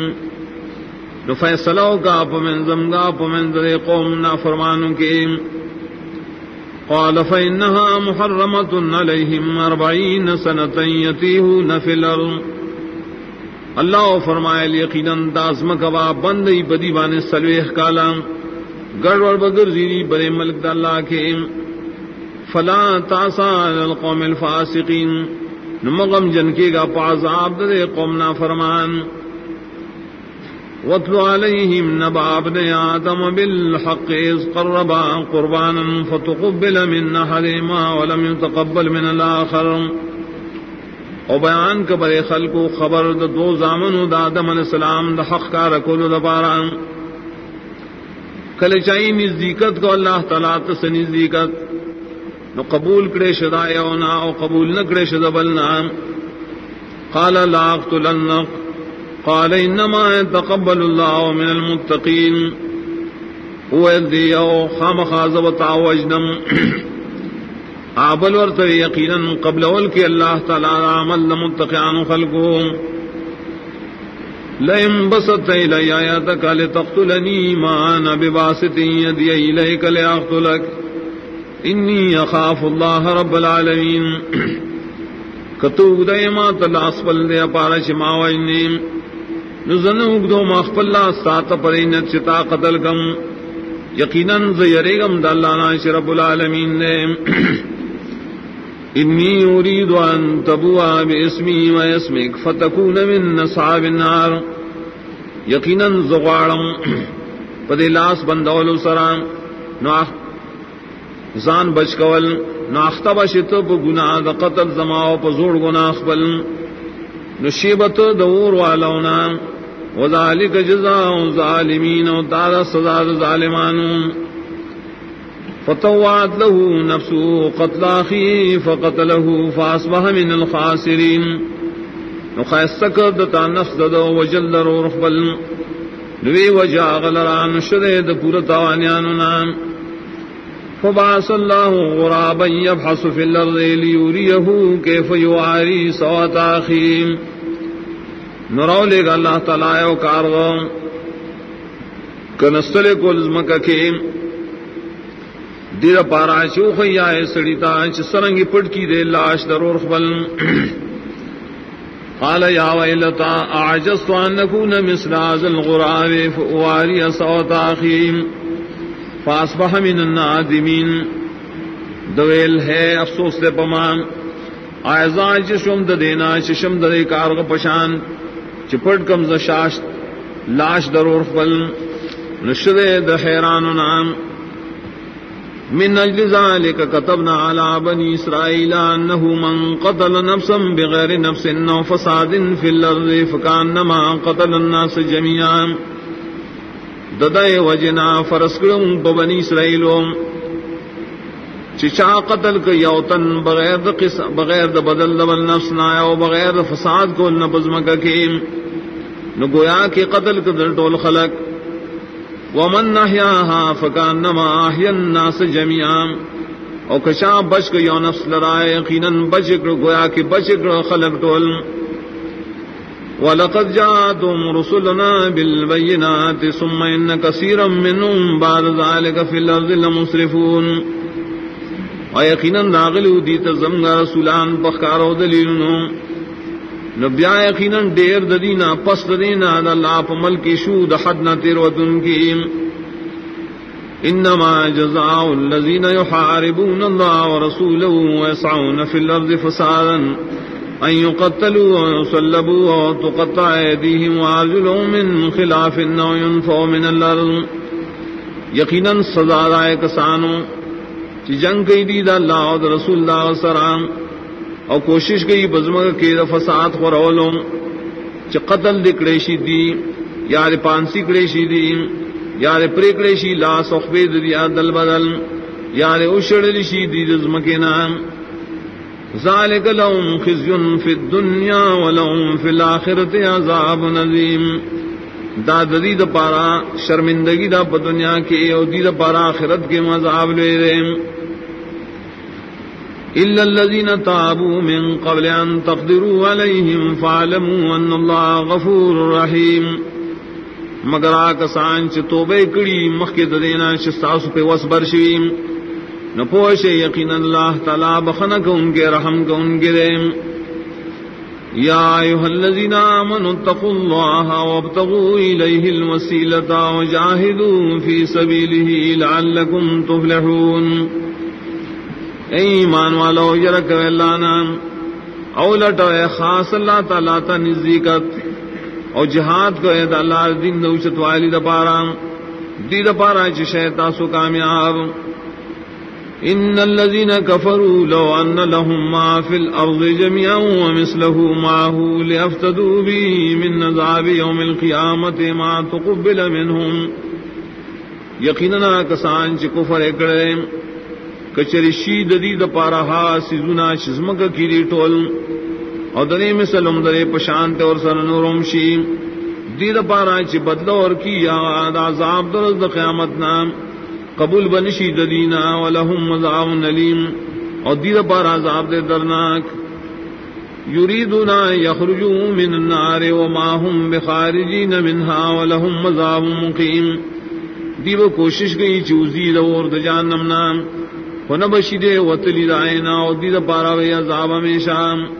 Speaker 1: فیصلو کا پمن زمگا پمن در قوم نافرمانوں کے قال فإنها محرمة عليهم 40 سنة يتيهون في الأرض. اللہ فرمائے یقیناً دازم کوا بندی بدی بانے سلویخ کالا گڑوڑ بگر زیری برے ملک دا اللہ کے. فلا تاسا القوم الفاسقین نمغم جن کے گا پازاب دے قوم نا فرمان. واتل علیہم نبأ ابنی آدم بالحق اذ قربا قربانا فتقبل من احدہما ولم يتقبل من الآخر. او بیان کبر خلق و خبر دا دو زامنو دا آدم علیہ السلام دا حق کا رکولو دا پارا کل چاہی نزدیکت کو اللہ تعالیٰ تس نزدیکت نو قبول کرے شدا یونا او قبول نکرے شدا بلنا. قال لا اقتلنک قال انما يتقبل الله من المتقين. هو الذي خام خاز وتعوجنم آبل ورت یقینا قبل اول کی اللہ تعالی عمل متقیان خلقهم. لئن بسطت الی آیاتک لتقتلنی ما انا بباسط یدی الیک لاقتلک انی اخاف اللہ رب العالمین. کتو دایما تلاس بل دے پارا شما وجنیم نزنو گدو مخفل اللہ سات پرینت چتا قتل کم یقیناً زیرگم دا اللہ ناش رب العالمین نے. انی اريد ان تبوا باسمی و اسمک فتکون من اصحاب النار. یقیناً زغوارم پدے لاس بندول سرام نو زان بچ کول نو اختبشت پا گناہ دا قتل زماو پا زور گناہ خبل نشیبت دور والاونا وذالک جزاء الظالمین و تعالی سزا ظالمان. فطوعت له نفسه قتل اخیه فقتله فاصبح من الخاسرین. نخیستک دتا نفس ددو وجل رو رخبل نوی وجاغ لران شدید پورتوانیانونا. فبعث الله غرابا يبحث في الأرض ليريه كيف يواري سوءة أخيه. نراو لے گا اللہ تعالی و کارغا کنستلے کو لزمکا کے دیر پارا چوخی آئے سڑیتا چھ سرنگی پڑ کی دے لاش درور خبل. قال یا ویلتا اعجزت ان نکون مثل هذا الغراب فواری سوءة اخیم فاصبح من النادمین. دویل ہے افسوس دے پمان آئزائی چشم دینا چشم دے کارغ پشان چپٹ کم زشاش لاش درور خبل نشد د حیران نام. من اجل ذلك كتبنا على بني اسرائيل انه من قتل نفسا بغير نفس او فساد في الارض فكانما قتل الناس جميعا. ددائے وجنا فرض کرم بنی اسرائیلوں چچا قتل کو یوتن بغیر د بدل دبل نفس نہ او بغیر فساد کو نہ بزمکا کے نو گویا کہ قتل کو در ٹول خلق. ومن احیاها فکانما احیا الناس جميعا. او کچا بچ کو یو نفس لرائے یقینا بچ کر گویا کہ بچ کر خلق ٹول. وَلَقَدْ جَاءَتْهُمْ رُسُلُنَا بِالْبَيِّنَاتِ ثُمَّ إِنَّ كَثِيرًا مِّنْهُمْ بَعْدَ ذَلِكَ فِي الْأَرْضِ لَمُسْرِفُونَ. اور یقیناً ناغل دیتا زمگا رسولان پخکارو دلیلنو نبیا یقیناً دیر ددینا پس ددینا دا اللہ پا ملکی شود حدنا تیروتن کی. انما جزاء الذین یحاربون اللہ ورسولہ ویسعون فی الارض فسادا ان يقتلوا ويصلبوا وتقطع ايديهم وارجلهم من خلاف او ينفوا من الارض. یقیناً سزا دائے کسانو چی جنگ کئی دی دا اللہ و دا رسول اللہ سرام او کوشش کئی بزمگ کی دا فساد خورولو چی قتل دکڑیشی دی یا پانسی کڑیشی دی یا پریکڑیشی لا صحبید دی دل بدل یا اشڑلیشی دی دزمکینا. ذالک لهم خزی فی الدنیا ولهم فی الاخرت عذاب عظیم. دا دید پارا شرمندگی دا پا دنیا کے او دید پارا آخرت کے عذاب لے رہے. الا الذین تابوا من قبل ان تقدروا علیہم فاعلموا ان اللہ غفور رحیم. مگر آکسان چھ توبے کڑی مخید دینا چھ ساسو پہ وصبر شویم نپوش یقین اللہ تعالی بخنک ان کے رحم کو ان کے دے یا ایھا الذین آمنوا اتقوا اللہ وابتغوا الیہ الوسیلۃ وجاہدوا فی سبیلہ لعلکم تفلحون. اے ایمان والو یرک اللہ نام اولٹ اے خاص اللہ تعالی تا نزدیکت اور جہاد کو اے اللہ دین دوشت والی دپارا دی دپارا چشے تاسو کامیاب. ان الذين كفروا لو ان لهم ما في الارض جميعا ومثله معه ليفتدوا به من عذاب يوم القيامه ما تقبل منهم. یقینا کسان چ کفر کرے کچری شید دی دپارا ہا سزنا شزمک کیری ٹول اور دنے مثلم درے پشانت اور سرنورم شی دی دپارا چ بدلو اور کیا عذاب در قیامت نام قبول بنشی ددینا ولہم عذاب علیم اور دید پر عذاب دے درناک. یریدون یخرجوا من النار وما هم بخارجین منها ولہم عذاب مقیم. دیو کوشش گئی چوزی دور جہنم نام ونبشی دے وطلی دائنا اور دید پارا وی عذاب ہمیشہ.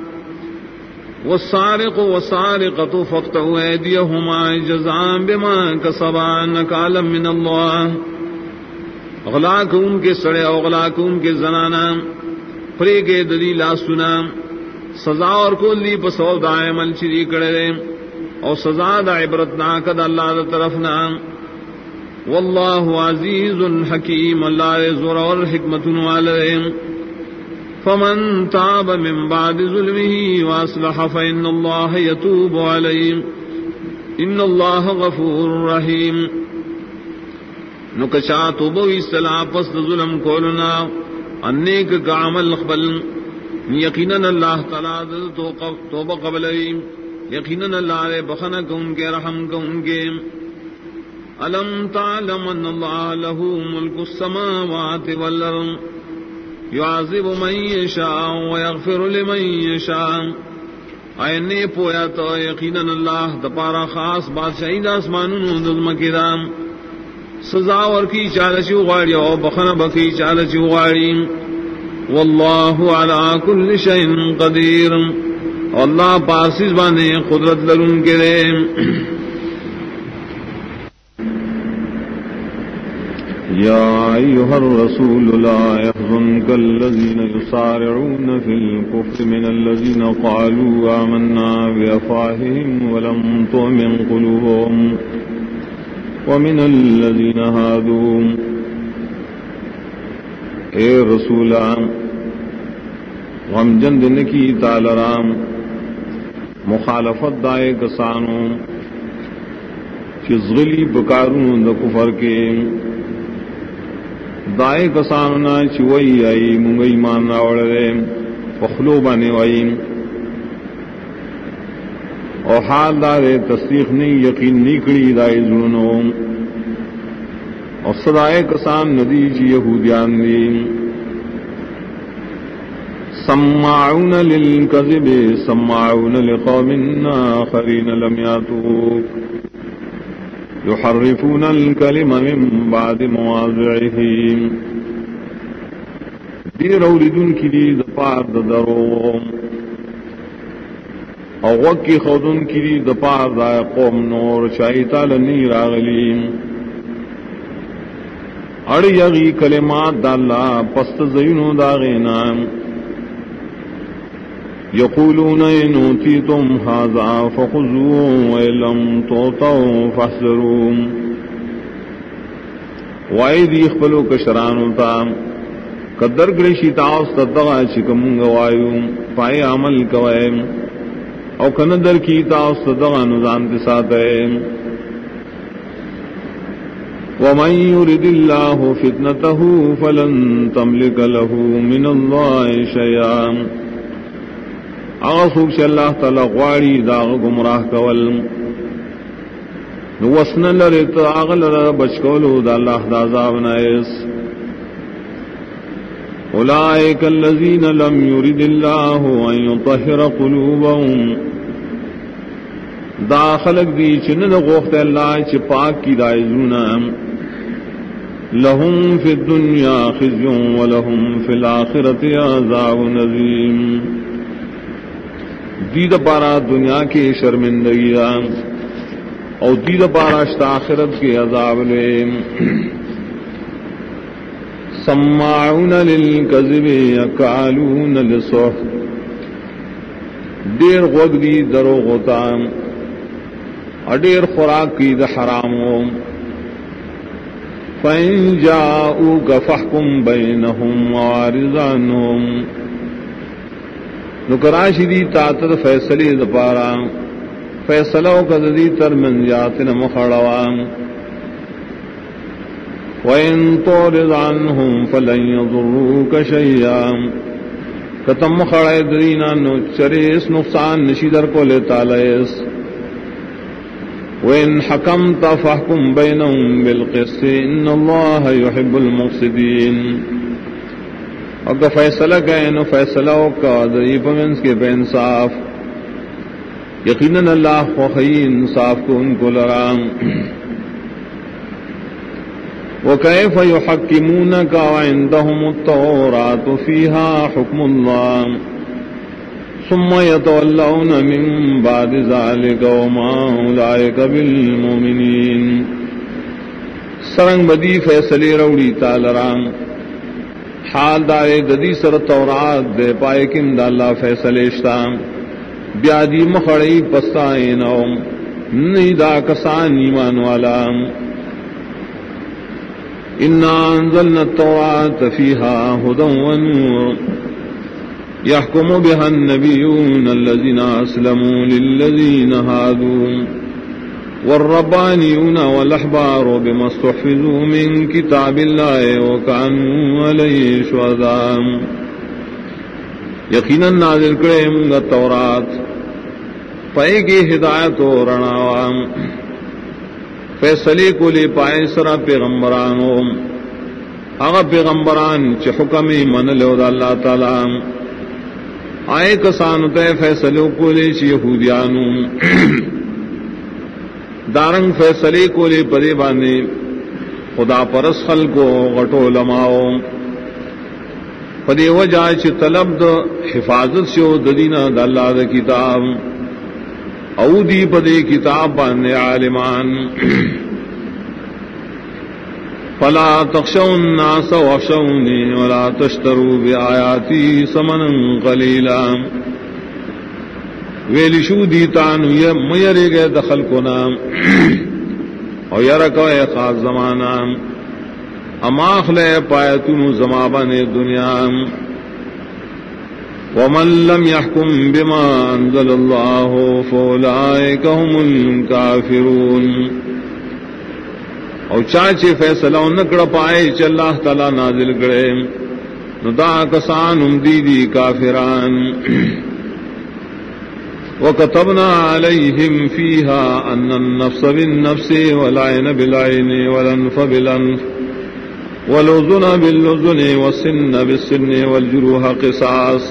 Speaker 1: والسارق والسارقۃ فاقطعوا ایدیہما جزاء بما کسبا نکالا من اللہ. غلاک ان کے سڑے اور غلاک ان کے زنانا پرے کے دلیل سنا سزا اور کو لی پسو دائے مل چری کڑے اور سزا دا عبرت ناکد اللہ دا طرف نام. واللہ عزیز حکیم اللہ زور اور حکمت والے. فمن تاب من بعد ظلمه واصلح فإن اللہ یتوب علیہ ان اللہ غفور رحیم. نو کچا توبو اصطلاح پس ظلم کولنا انیک کا عمل قبل یقیناً اللہ تعالی توبہ قبل یقیناً اللہ علیہ بخنک ان کے رحم کو ان کے. الم تعلم ان اللہ له ملک السماوات والارض يعذب من يشاء ويغفر لمن يشاء. اینے پویا تو یقیناً اللہ دپارا خاص بادشاہی دا آسمانوں دزمکرام سزا اور کی چالچی اغاڑی اور بخن بکی چالچی اغاڑی. واللہ علی کل شیء قدیر اللہ پاسز بانے قدرت لرن کرے.
Speaker 2: یا ایھا الرسول لا يحزنک الذین یسارعون فی الکفر من الذین قالوا آمنا بافواہہم ولم تؤمن قلوبہم ومن الذین ہادوا. اے رسولا غم جند نکی تالرام مخالفت دائے کسانو چزغلی بکارون دا کفر کے دائے کسانونا چوئی آئی منگ ایمان راوڑے فخلو بانے وائی اور حال دارے تصدیق نہیں یقین نہیں کری دائے ظلنو اور صدائے کسان ندی چی یہودیان دی. سماعون للکذب سماعون لقوم آخرین لم یاتوک یحرفون الکلم من بعد مواضعہ. دیر اوردن کی دی دپار درو اور وقت کی خودن کی دپار دائے قوم نور شایتا لنی راغلیم. اڑ یغی کلمات دالا پست زینو داغینا یقولون ان اوتیتم ھذا فخذوه ولم تعطوا فاحذروا. وائدی خپلو کشرانو تا قدر گرشی تاوس تدغا چکم گوایو پائے عمل کوئے او کندر کی تاوس تدغا نظام کے ساتھ ہے. ومن يرد الله فتنته فلن تملك له من الله شيئا. اغفوک سے اللہ تعالی غواړي داغ گمراہ کول نو وسن لرت اغل بچکولو د الله د عذاب نایس. اولئک الذین لم یرد الله ان یطهر قلوبهم. دا خلق دی چن د غوخت الله چې پاک کی دایزونه لهم في الدنيا خزي ولهم في الآخرة عذاب عظيم. دید پارا دنیا کی شرمندگی اور دید پارا آخرت کے عذاب لے. سماعون للکذب اکالون للسحت، دیر غوگ دی دروغ ہوتا اڈیر خوراک کی د حراموں. فَإِن جَاءُوكَ فَاحْكُم بَيْنَهُمْ وَأَعْرِضْ عَنْهُمْ، نکراشی دی تاتر فیصلی دپارا فیصلو کدی تر منزیات نمخڑوان. وَإِن تُعْرِضْ عَنْهُمْ فَلَن يَضُرُّوكَ شَيْئًا، کتم مخڑے درینا نو چریس نقصان نشیدر کو لیتا لیس. وَإِنْ حَكَمْتَ فَاحْكُم بَيْنَهُمْ بِالْقِسْطِ إِنَّ اللَّهَ يُحِبُّ الْمُقْسِطِينَ، اگر فیصلہ کہیں نو فیصلہ کا دئی پمنس کے بے انصاف، یقیناً اللہ خوخی انصاف کو ان کو لرام. وَكَيْفَ يُحَكِّمُونَكَ وَعِندَهُمُ التَّوْرَاةُ فِيهَا حُكْمُ اللَّهِ ثُمَّ يَتَوَلَّوْنَ مِن بَعْدِ ذَلِكَ وَمَا أُولَئِكَ بِالْمُؤْمِنِينَ. سرنگ بدی فیصلے روڑی تالرام، حال دارے ددی سر تورات دے پائے کن دا اللہ فیصلے شتام. بیادی مخڑی پستائیں نوم نیدا کسان ایمان والا. انا انزلنا التوراة فيها هدى ونور يحكم بها النبيون الذين أسلموا للذين هادوا والربانيون والأحبار بما استحفظوا من كتاب الله وكانوا عليه شهداء. یقیناً نازل کرے منگا تورات پائے کی ہدایت و رناوام، فیصلے کو لے پائے سرا پیغمبرانوں آغا پیغمبران چ حکم من لو دا اللہ تعالی آئے کسانو تے فیصلوں کو لے چ یہودیانوں دارنگ فیصلے کو لے پدے بانے خدا پرس خلقو غٹو لماؤ پدے وجہ چ طلب دا حفاظت شو ددینا دا اللہ دا کتاب او دی پدے کتاب بانے عالمان. فلا تخشوا الناس واخشوني ولا تشتروا بآياتي ثمنا قليلا. ویلشو دیتان میرے گئے دخل کو نام اور یرکو خاص زمانہ اماخ لے پایتن زمابن دنیا. ومن لم يحكم بما انزل الله فاولئك هم الكافرون. اور چاچے فیصلہ نکڑ پائے چ اللہ تعالی نازل کرے ندا کسان دی کافران. وكتبنا عليهم فيها أن النفس بالنفس والعين بالعين والأنف بالأنف والأذن بالأذن والسن بالسن والجروح قصاص.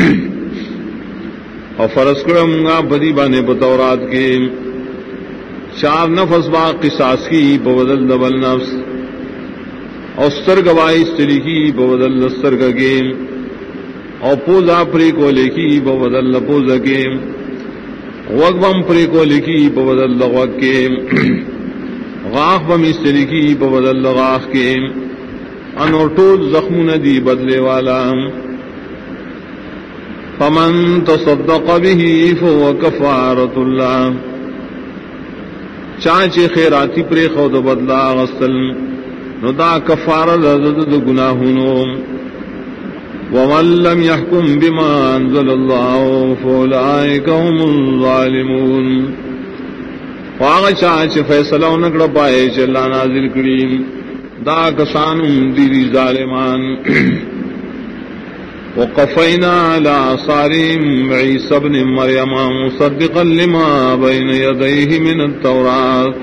Speaker 2: اور فرض کرم گا بدی بانے بتورات کے چار نفس با قصاص کی بودل دبل نفس اور سرگ بائی استری کی بودل سرگ گیم اور پوزا پری کو لکھی بودل پوزا گیم وغبم پری کو لکھی بودل وغ کے غاخ بم استری کی بودل غاخ کے انوٹوز زخم ندی بدلے والا. فمن تصدق به فهو كفارة الله. چانچے خیراتی پری خود بدلا غسل ندا کفارہ زد گناہنو. ومن لم يحكم بما انزل الله فاولئك هم الظالمون. واغ چانچے فیصلہ نکڑ پائے چلا نازل کریم دا کسان دی ظالمان. وقفینا على آثارهم عیسی ابن مریم مصدقا لما بین یدیہ من التوراۃ.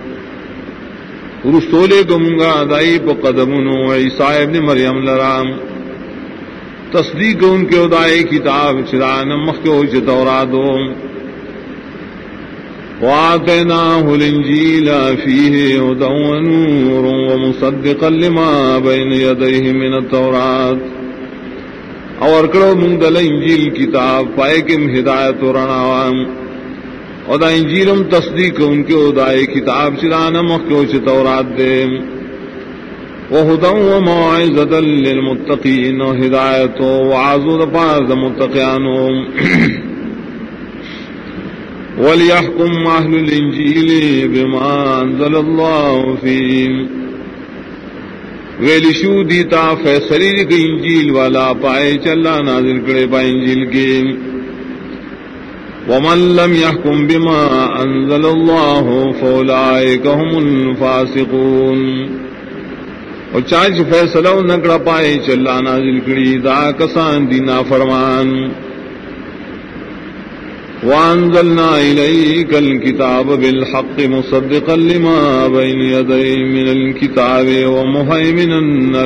Speaker 2: رسولے گمگا دائی پا قدمنو عیسی ابن مریم لرام تصدیق ان کے ادائی کتاب چران مخیو چ توراتو. وآتيناه الإنجيل فيه هدى ونور ومصدقا لما بين يديه من التوراة اور کرو من دل انجیل کتاب پائے کم ہدایت و رناوام اور دا انجیلم تصدیق ان کے ادائے کتاب چلانا مخیو چ تورات دے وہدى وموعظة للمتقین و ہدایت و وعظ و پاز متقیانوں وَلْيَحْكُمْ أَهْلُ الْإِنْجِيلِ بِمَا أَنزَلَ اللَّهُ فِيهِ ویلشو دیتا فیصلی کی انجیل والا پائے چلا نازل کرے پائے انجیل کے وَمَنْ لَمْ يَحْكُمْ بِمَا أَنزَلَ اللَّهُ فَأُولَئِكَ هُمُ الْفَاسِقُونَ اور چاچ فیصلہ نکڑا پائے چلا نازل کری دا کسان دینا فرمان وَأَنزَلْنَا إِلَيْكَ الْكِتَابَ بِالْحَقِّ مُصَدِّقًا لِمَا بَيْنَ يَدَيْهِ مِنَ الْكِتَابِ وَمُهَيْمِنًا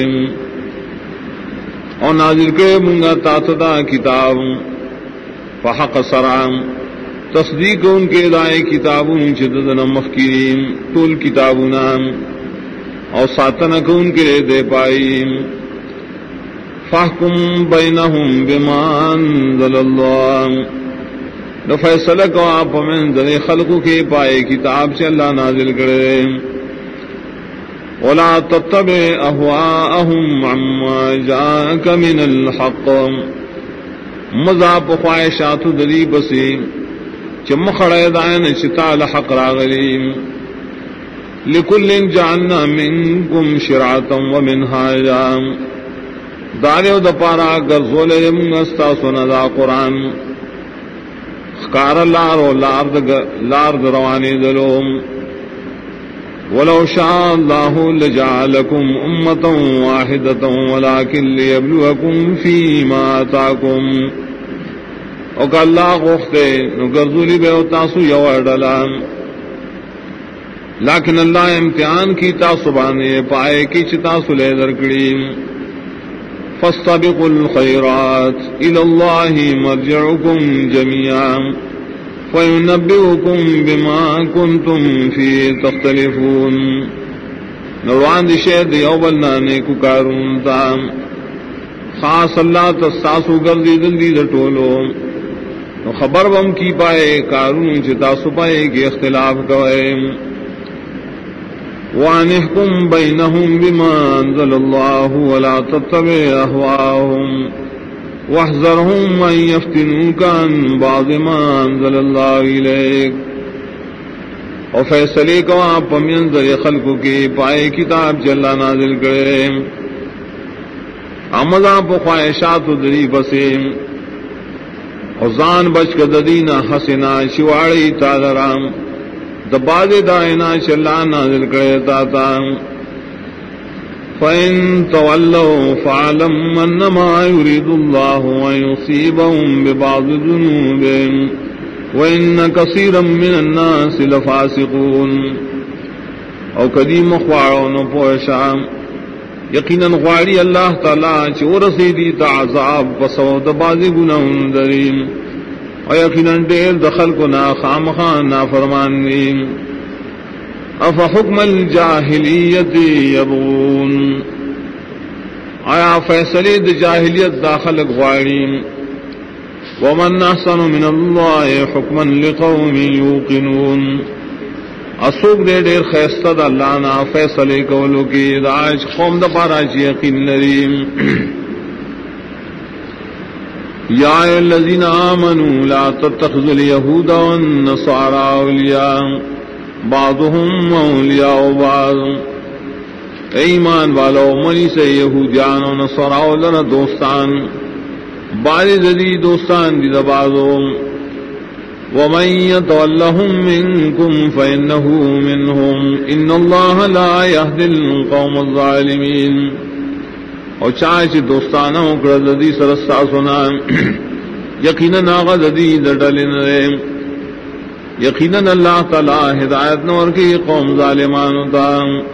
Speaker 2: عَلَيْهِ اور نازل کرے منگا تاتدا کتاب فحق سرام تصدیق ان کے دائے کتابوں چددن مخکرین طول کتابنا اور ساتنک ان کے دے پائیم فَحْكُمْ بَيْنَهُمْ بِمَا أَنزَلَ اللَّهُ نو فیصلہ کو آپ من در خلقوں کے پائے کتاب سے اللہ نازل کرے ولا تتبع اهواءهم عما جاءك من الحق مذاق خواہشات دلی بسی چم خڑے دائن چتا الحق راغلی لكل جعلنا منكم شرعة ومنهاجا داریو دپارا گرزول منگستا سندا قرآن کار لار و لار روانی دلوم ولو شاء الله لجعلكم امة واحدة ولكن ليبلوكم فيما آتاكم او کہ اللہ غوختے نو گرزولی بے تاسو یو ڈلان لیکن اللہ امتحان کی تاسو بانے پائے کی چتاسو لے درکڑی فاستبقوا الخيرات إلى الله مرجعكم جميعا فينبئكم بما كنتم فيه تختلفون نروان دی شہد یوبلنا نیکو کارون تام خاص اللہ تستاسو گردی دلدی دٹولو خبر بم کی پائے کارون چتاسو پائے کہ اختلاف کوئے وَأَنِحْكُمْ بَيْنَهُمْ بِمَا أَنزَلَ اللَّهُ وَلَا تَتَّبِعْ أَهْوَاءَهُمْ وَاحْذَرْهُمْ أَن يَفْتِنُوكَ عَن بَعْضِ مَا أَنزَلَ اللَّهُ إِلَيْكَ اور فیصلے کو آپ منظر خلقوں کے پائے کتاب جلا نازل کرے عمدہ پو خواہشات دری بسے اور زان بچ کا ددینہ حسنا شواڑی تادرام دباد دائنا چلا نازل کرے تاتا فَإِن تَوَلَّوْا فَاعْلَمْ أَنَّمَا يُرِيدُ اللَّهُ أَن يُصِيبَهُم بِبَعْضِ ذُنُوبِهِمْ وَإِنَّ كَثِيرًا مِّنَ النَّاسِ لَفَاسِقُونَ او قدیم خواڑون پوشا یقیناً خواڑی اللہ تعالی چور سیدی تعذاب پسو دبازی گناہن دریم اور یقیناً دیر دخل کو نا خام خان نا فرمانی افحکم الجاہلیت یبغون آیا فیصلے د جاہلیت داخل غواڑی ومن احسن من اللہ حکما لقوم یوقنون اسوک دے دیر خیستد اللہ نا فیصلے کولو کی داعش قوم دا پارا چی یقین لریم یا ایھا الذین آمنوا لا تتخذوا اليهود والنصارى اولیاء بعضهم اولیاء بعض ایمان والو منی سے یہودیان و نصارا لنا دوستان بعض دی دوستان دی دبازو ومن يتولهم منكم فإنه منهم إن الله لا يهدي القوم الظالمين اور چاچ دوستانہ کرد دی سرستا سنا یقیناً آغا دی دڑلن رے یقیناً اللہ تعالی ہدایت نور کی قوم ظالمان تا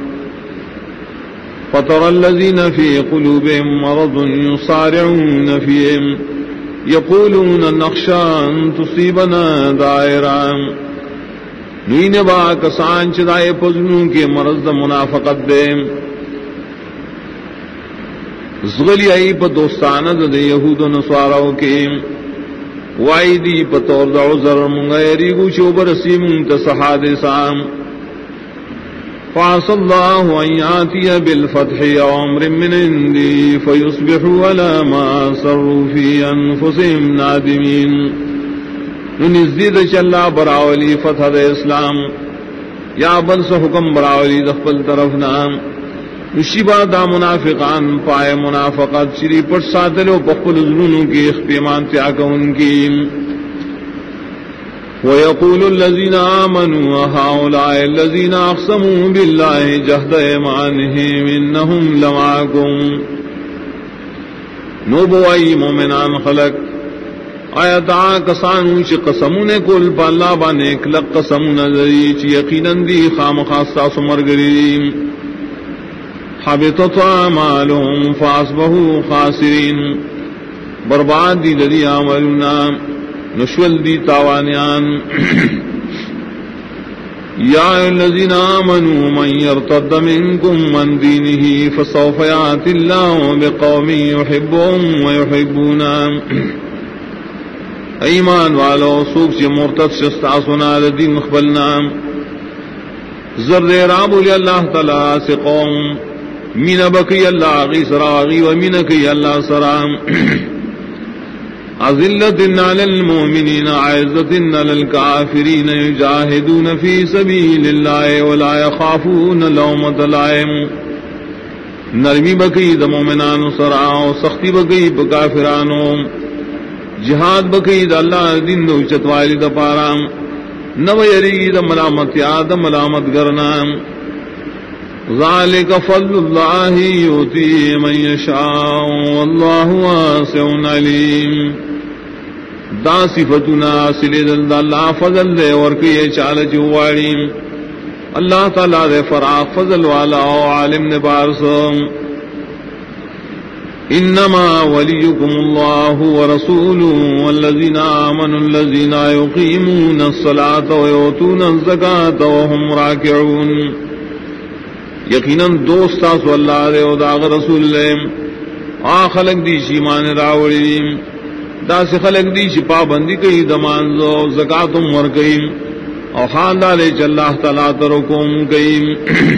Speaker 2: فطر الذین فی قلوبهم مرض یصارعون فیهم یقولون نخشى ان تصیبنا دائرہ نوین با کسان چدائے پزنوں کے مرض منافقت دے زغلی آئی پا دوستانت دے یہود و نصاراو کے وائی دی پا طور دا عذر منگا یریگو چوبر سیمون تسحاد سام فعص اللہ ان یاتی بالفتح عمر من اندی فیصبحوا علی ما سروا فی انفسهم نادمین نزدید چلا براولی فتح دے اسلام یا بل سے حکم براولی دخل طرف نام نشیبا دا منافقان پائے منافقت شری پٹ ساتلو بخل ظلونوں کی اخپیمان تیاکا ان کی وَيَقُولُ الَّذِينَ آمَنُوا هَؤُلَاءِ الَّذِينَ أَقْسَمُوا بِاللَّهِ جَهْدَ أَيْمَانِهِمْ إِنَّهُمْ لَمَعَكُمْ نوبوائی مومنان خلق آیتا کسانو چی قسمون کل پا اللہ بانے کلق قسمون ذری چی یقیناً دی خام خاصا سمرگریم حبطت اعمالهم فاصبحوا خاسرین برباد دی لدی عملنا نشول دی تاوانیان یا الذین آمنوا من یرتد منکم من دینه فسوف یأتی اللہ بقوم یحبهم ویحبونا ایمان والو سوک سے مرتد شستا سنا دین مخبلنا زر رابو لی اللہ تعالی سے قوم مین بکی اللہ غی سراغی و مین کی اللہ سرام عزلت علی المؤمنین عزت علی الکافرین یجاہدون فی سبیل اللہ ولا یخافون لومۃ لائم نرمی بکی دا مومنان سراؤ سختی بکی پا کافرانو جہاد بکی دا اللہ دین دو چتوالی دا پارام نو یری دا ملامت یاد ملامت گرنا ذالک فضل اللہ یوتی من یشاء واللہ واسع علیم دا صفتنا سلی دل دا اللہ فضل دے ورکی چال چواری اللہ تعالی دے فراق فضل والا عالم نبارسم انما وليكم الله ورسوله والذين آمنوا الذين يقيمون الصلاة ويؤتون الزكاة وهم راكعون یقیناً دوست تاسو اللہ دے و داغ رسول لے خلق دی شیمان راوڑی دا سے خلق دی چی پابندی کئی دمانزو زکاتم ورکئی او خاندالے چ اللہ تعالیٰ ترکم کئی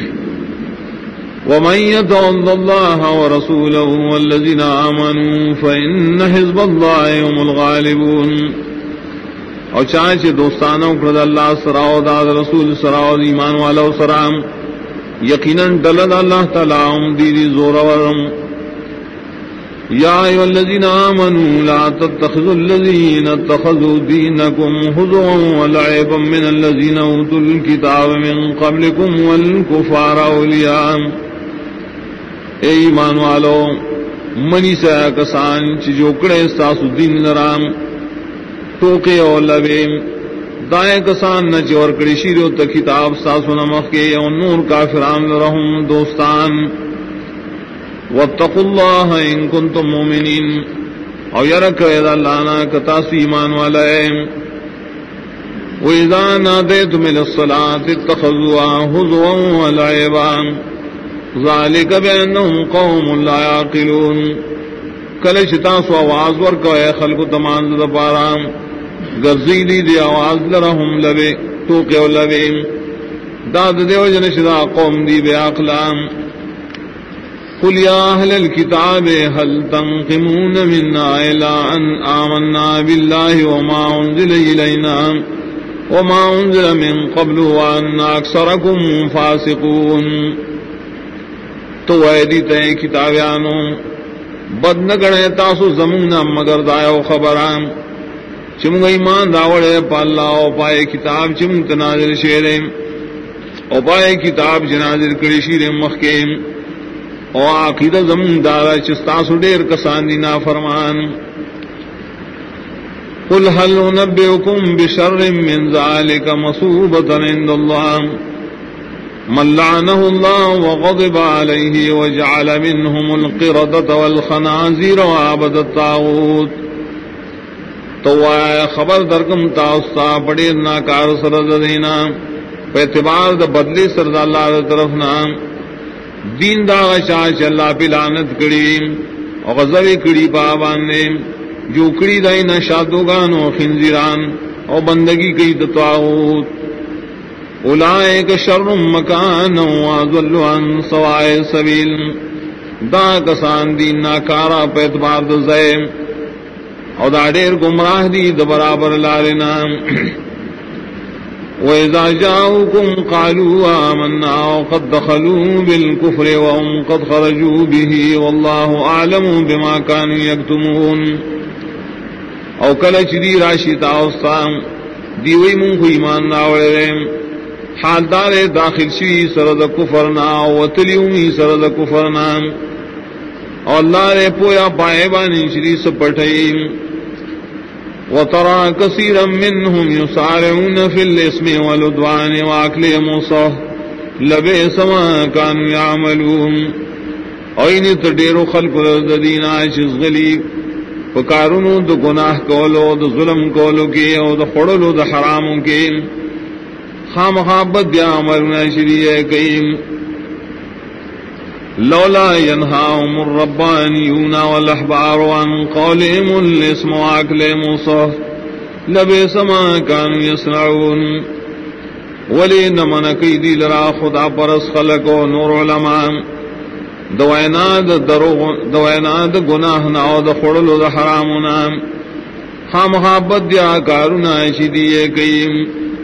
Speaker 2: ومن يتول الله ورسوله والذين آمنوا فإن حزب الله هم الغالبون او چاہے دوستانوں کرد اللہ سراؤ داد رسول سراؤ ایمان والا سرام یقیناً دلد اللہ تعالی دیدی زورورم یا ایھا الذین آمنوا لا تتخذوا الذین اتخذوا دینکم ہزوا ولعبا من الذین اوتوا الکتاب من قبلکم والکفار اولیاء اے ایمان والو منی سے کسان چی جوکڑے ساسو دین لرام ٹوکے اور لبے دائیں کسان نہ چور کڑی شیرو تا کتاب ساسو نمخ کے اور نور کافران لرہم دوستان واتقوا اللہ ان کنتم مومنین او یرک اذا لانا کتاس ایمان والے وَإِذَا نَادَيْتُمْ إِلَى الصَّلَاةِ اتَّخَذُوهَا هُزُوًا وَلَعِبًا ذالک بأنهم قوم لا يعقلون کلش تاسو آواز ورکو اے خلق تمان دا پارام گرزیدی دی آواز لرہم لبے توقع لبے داد دیو جنشدا قوم دی بے عقلام قل یا اہل الكتاب هل تنقمون منا الا ان آمنا باللہ وما انزل الینا وما انزل من قبل وان اکثرکم فاسقون تو ویدی تے کتابیانو بد نگڑے تاسو زمونا مگر دایو خبران چمگ ایمان داوڑے پا اللہ او پائے کتاب چمگ تنازل شیریں او پائے کتاب جنازل کری شیریں مخکیم او عقیدہ زمون دارا چستاسو دیر کسان دینا فرمان قل هل ننبئكم بشر من ذلك مصوبة عند الله من لعنه الله وغضب عليه وجعل منهم القردة والخنازير وعبد الطاغوت تو خبر درکم تاستا بڑے ناکار سرد دینا پہ اعتبار دا بدلے سرد اللہ دا طرف نام دین دا غشا چ اللہ پہ لعنت کڑی اور غضب کڑی پابانے جو کڑی دائی نہ شادوگان و خنزیران اور بندگی کئی طاغوت اولئک شر مکان واضل عن سواء السبیل دا کسان دین ناکارا پہ اعتبار دا زیم اور دا ڈیر گمراہ دی دا برابر لارنا وَإِذَا جَاءُوكُمْ قَالُوا آمَنَّا وَقَدْ دَخَلُوا بِالْكُفْرِ وَهُمْ قَدْ خَرَجُوا بِهِ وَاللَّهُ أَعْلَمُ بِمَا كَانُوا يَكْتُمُونَ او کلچ دی راشی تاوستان دیوئی من کو ایمان ناوڑے حال دار داخل شوی سرد کفرنا وطلیومی سرد کفرنا اور اللہ رے پویا پائے بانی شری سپٹھئی وترى كثيرا منهم يسارعون في الاسم والعدوان واكلهم السحت لبئس ما كانوا يعملون اين تديرو خلق الذين اشغلي فکارونو دو گناہ کولو دو ظلم کولو کے او دو خڑلو دو حراموں کے خامخابت بیا عملنا شریع کئیم لولا ينهاهم الربانيون والاحبار عن قولهم الاسم واكلهم السحت لبئس ما كانوا يصنعون ولئن من كيدي لرا خدا پرس خلق و نور علماء دوائنا دا گناہ ناو دا خڑلو دا حرامنا خامخابت دیا کارنا شدیئے کئیم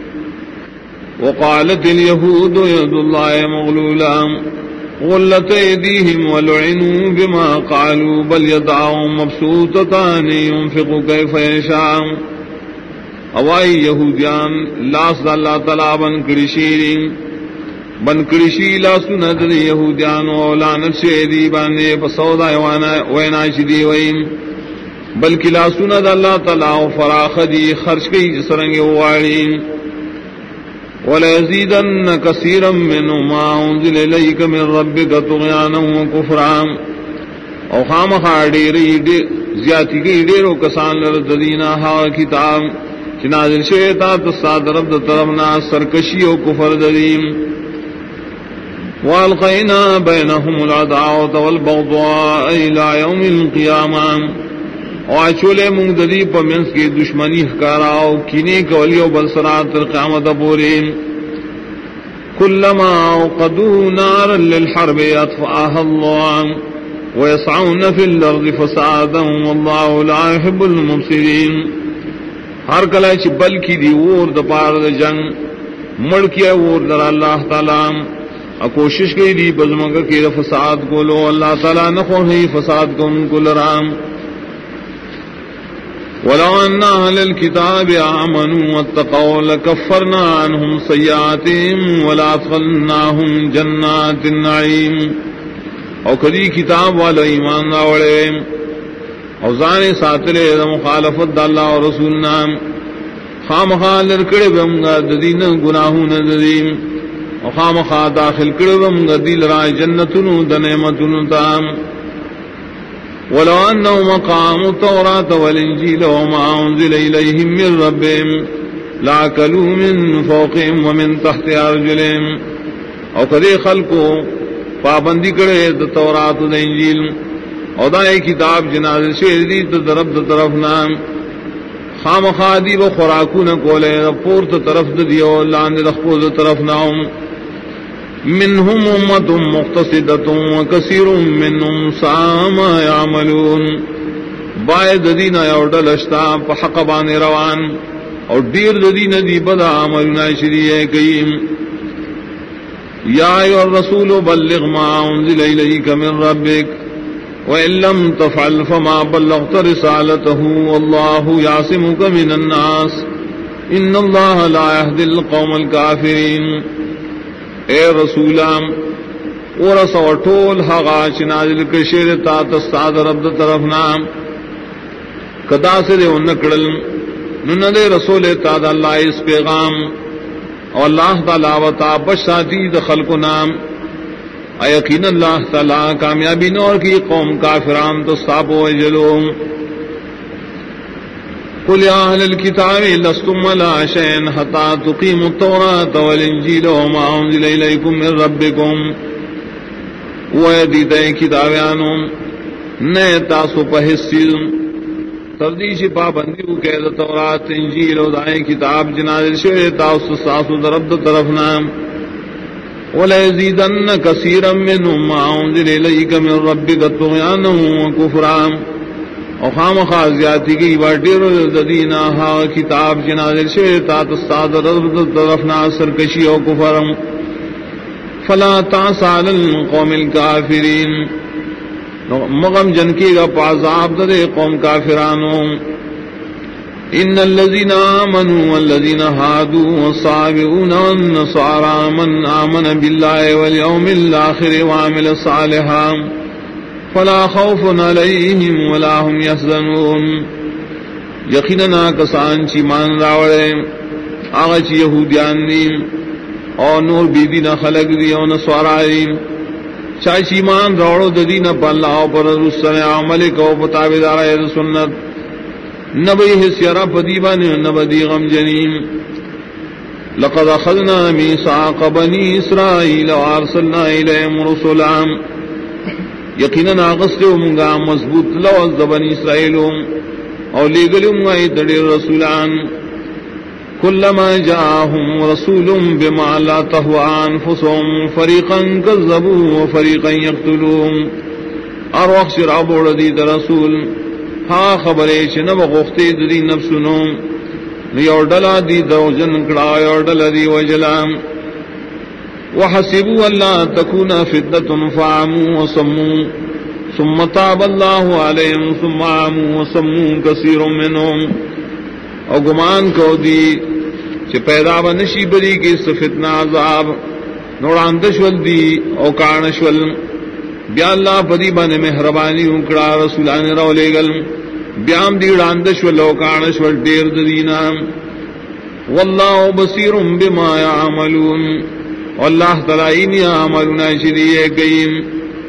Speaker 2: وقالت اليهود يد الله مغلولا غلت ايديهم ولعنوا بما قالوا بل يداه مبسوطتان ينفق كيف يشاء اوائی یہودیان لاس دا اللہ تعالی بن کڑی شیرین بن کڑی شیلا سند یہودیان و لعنت شیدی باندے پسودا وینا شدی ویم بلکہ لا سند اللہ تعالی و فراخ دی خرچ کی جسرنگ وارین وَلَيَزِيدَنَّ كَثِيرًا مِّنْهُ مَا أُنزِلَ إِلَيْكَ مِن رَّبِّكَ طُغْيَانًا وَكُفْرًا او خامخا ڈیری زیادتی گئی ڈیرو کسان لرد دینا ہا کتاب چنازل شیطا تستاد رب طرفنا سرکشی و کفر دیم وَأَلْقَيْنَا بَيْنَهُمُ الْعَدَاوَةَ وَالْبَغْضَاءَ إِلَى يَوْمِ الْقِيَامَةِ اور چولے منگدی پر منس کی دشمنی حکاراؤ کینے کولیو بلسرات قیامت پورین کلما اوقدوا نارا للحرب اطفاها الله ويسعون في الارض فسادا والله لا يحب المفسدين ہر کلا چ بل کی دی اور د پار د جنگ مڑ کیا اور در اللہ تعالی کوشش کی دی بزمگ کی فساد کو لو اللہ تعالی نہ خو فساد کو ان کو لرام ولو أن أهل الكتاب آمنوا واتقوا لكفرنا عنهم سيئاتهم ولأدخلناهم جنات النعيم او کدی کتاب والا ایمان راوڑے او زانے ساترے دا مخالفت دا اللہ و رسولنا خامخا لرکڑے بمگا ددین گناہون ددین او خامخا داخل کڑے بمگا دیل رائے جنتنو دا نعمتنو تام ولو أنهم أقاموا التوراة والإنجيل وما أنزل إليهم من ربهم لأكلوا من فوقهم ومن تحت أرجلهم او کدی خلقو پابندی کرے تورات و انجیل او دائے کتاب جنازل شیر دی طرف طرف نام خام خادی و خوراکو نہ کولے پورت طرف دیو لاند رخپوز طرف نام منهم امت مقتصدت وکثیر منهم ساء ما يعملون باید دینا یوڈل اشتا پا حق بان روان اور دیر دینا دی بدا عملنا شریع کئیم یا ایو الرسول بلغ ما انزل الیک من ربک وَإِن لَّمْ تَفْعَلْ فَمَا بَلَّغْتَ رِسَالَتَهُ وَاللَّهُ يَعْصِمُكَ مِنَ النَّاسِ إِنَّ اللَّهَ لَا يَهْدِي الْقَوْمَ الْكَافِرِينَ اے رسولام اور سوٹول حقا چنازل کشیر تا تستاد رب طرف نام کدا سے دے انکڑل نن دے رسول تا دا اللہ اس پیغام اور اللہ تعالی و تا بشاتی دا خلق نام یقین اللہ تعالی کامیابی نور کی قوم کافران تو صاحب و جلوم قل يا أهل الكتاب لستم على شيء حتى تقيموا التوراة والإنجيل وما أنزل إليكم من ربكم ويدي كتابيانو نئے تاسو پہ حصی تردیش پابندیو کہ تورات انجیل و دائیں کتاب جنازل شوئے تاسو ساسو درب طرفنا وَلَيَزِيدَنَّ كَثِيرًا مِّنْهُمْ مَا أُنزِلَ إِلَيْكَ مِن رَّبِّكَ طُغْيَانًا وَكُفْرًا اور خام خاصیاتی کی بڑھیر الذین ہا کتاب جنازل شوئے تات الصادر طرفنا سرکشی و کفرم فلا تعس علی القوم الکافرین مغم جن کی گا پازاب دے قوم کافرانوں ان الذين آمنوا والذين هادوا والصابئون والنصارى من آمن بالله واليوم الآخر وعمل صالحا فلا خوف عليهم ولا هم يحزنون یقیناً کسان چی مان راوڑے آغا چی یہودیان دیم اور نور بیدین خلق دی اور نصورائی چاہی چی مان راوڑو ددین پا اللہ پر رسل عمل کو پتابدار اید سنت نبی حسیرہ پدیبان نبدی غم جنیم لقد اخذنا میثاق بنی اسرائیل وارسلنا الیہم رسلا یقیناً آغستے منگا مضبوط لوز بنی اسرائیل اور لیگلی منگا اتڑی رسولان کلما جاءہم رسول بما لا تہوى انفسهم فریقا کذبوا وفریقا یقتلون اور وقت شراب اڑدید رسول ہاں خبرے چنب غفتے دی نفسنوں یو ڈلا دی دو جن کڑا یو ڈلا دی وجلام وحسبوا اللہ تکون فتنة فعموا وصموا ثم تاب اللہ علیہم ثم عموا وصموا کثیر منهم اور گمان کو دی چھ پیدا بنشی بری کی فتنہ عذاب نوڑاندشول دی او کارنشول بیا اللہ پدی بان مہربانی اکڑا رسولان رو لے گل بیام دی ڈاندشول او کارنشول دیر دینا واللہ بصیر بما یعملون واللہ تعالی یعملون شریع قیم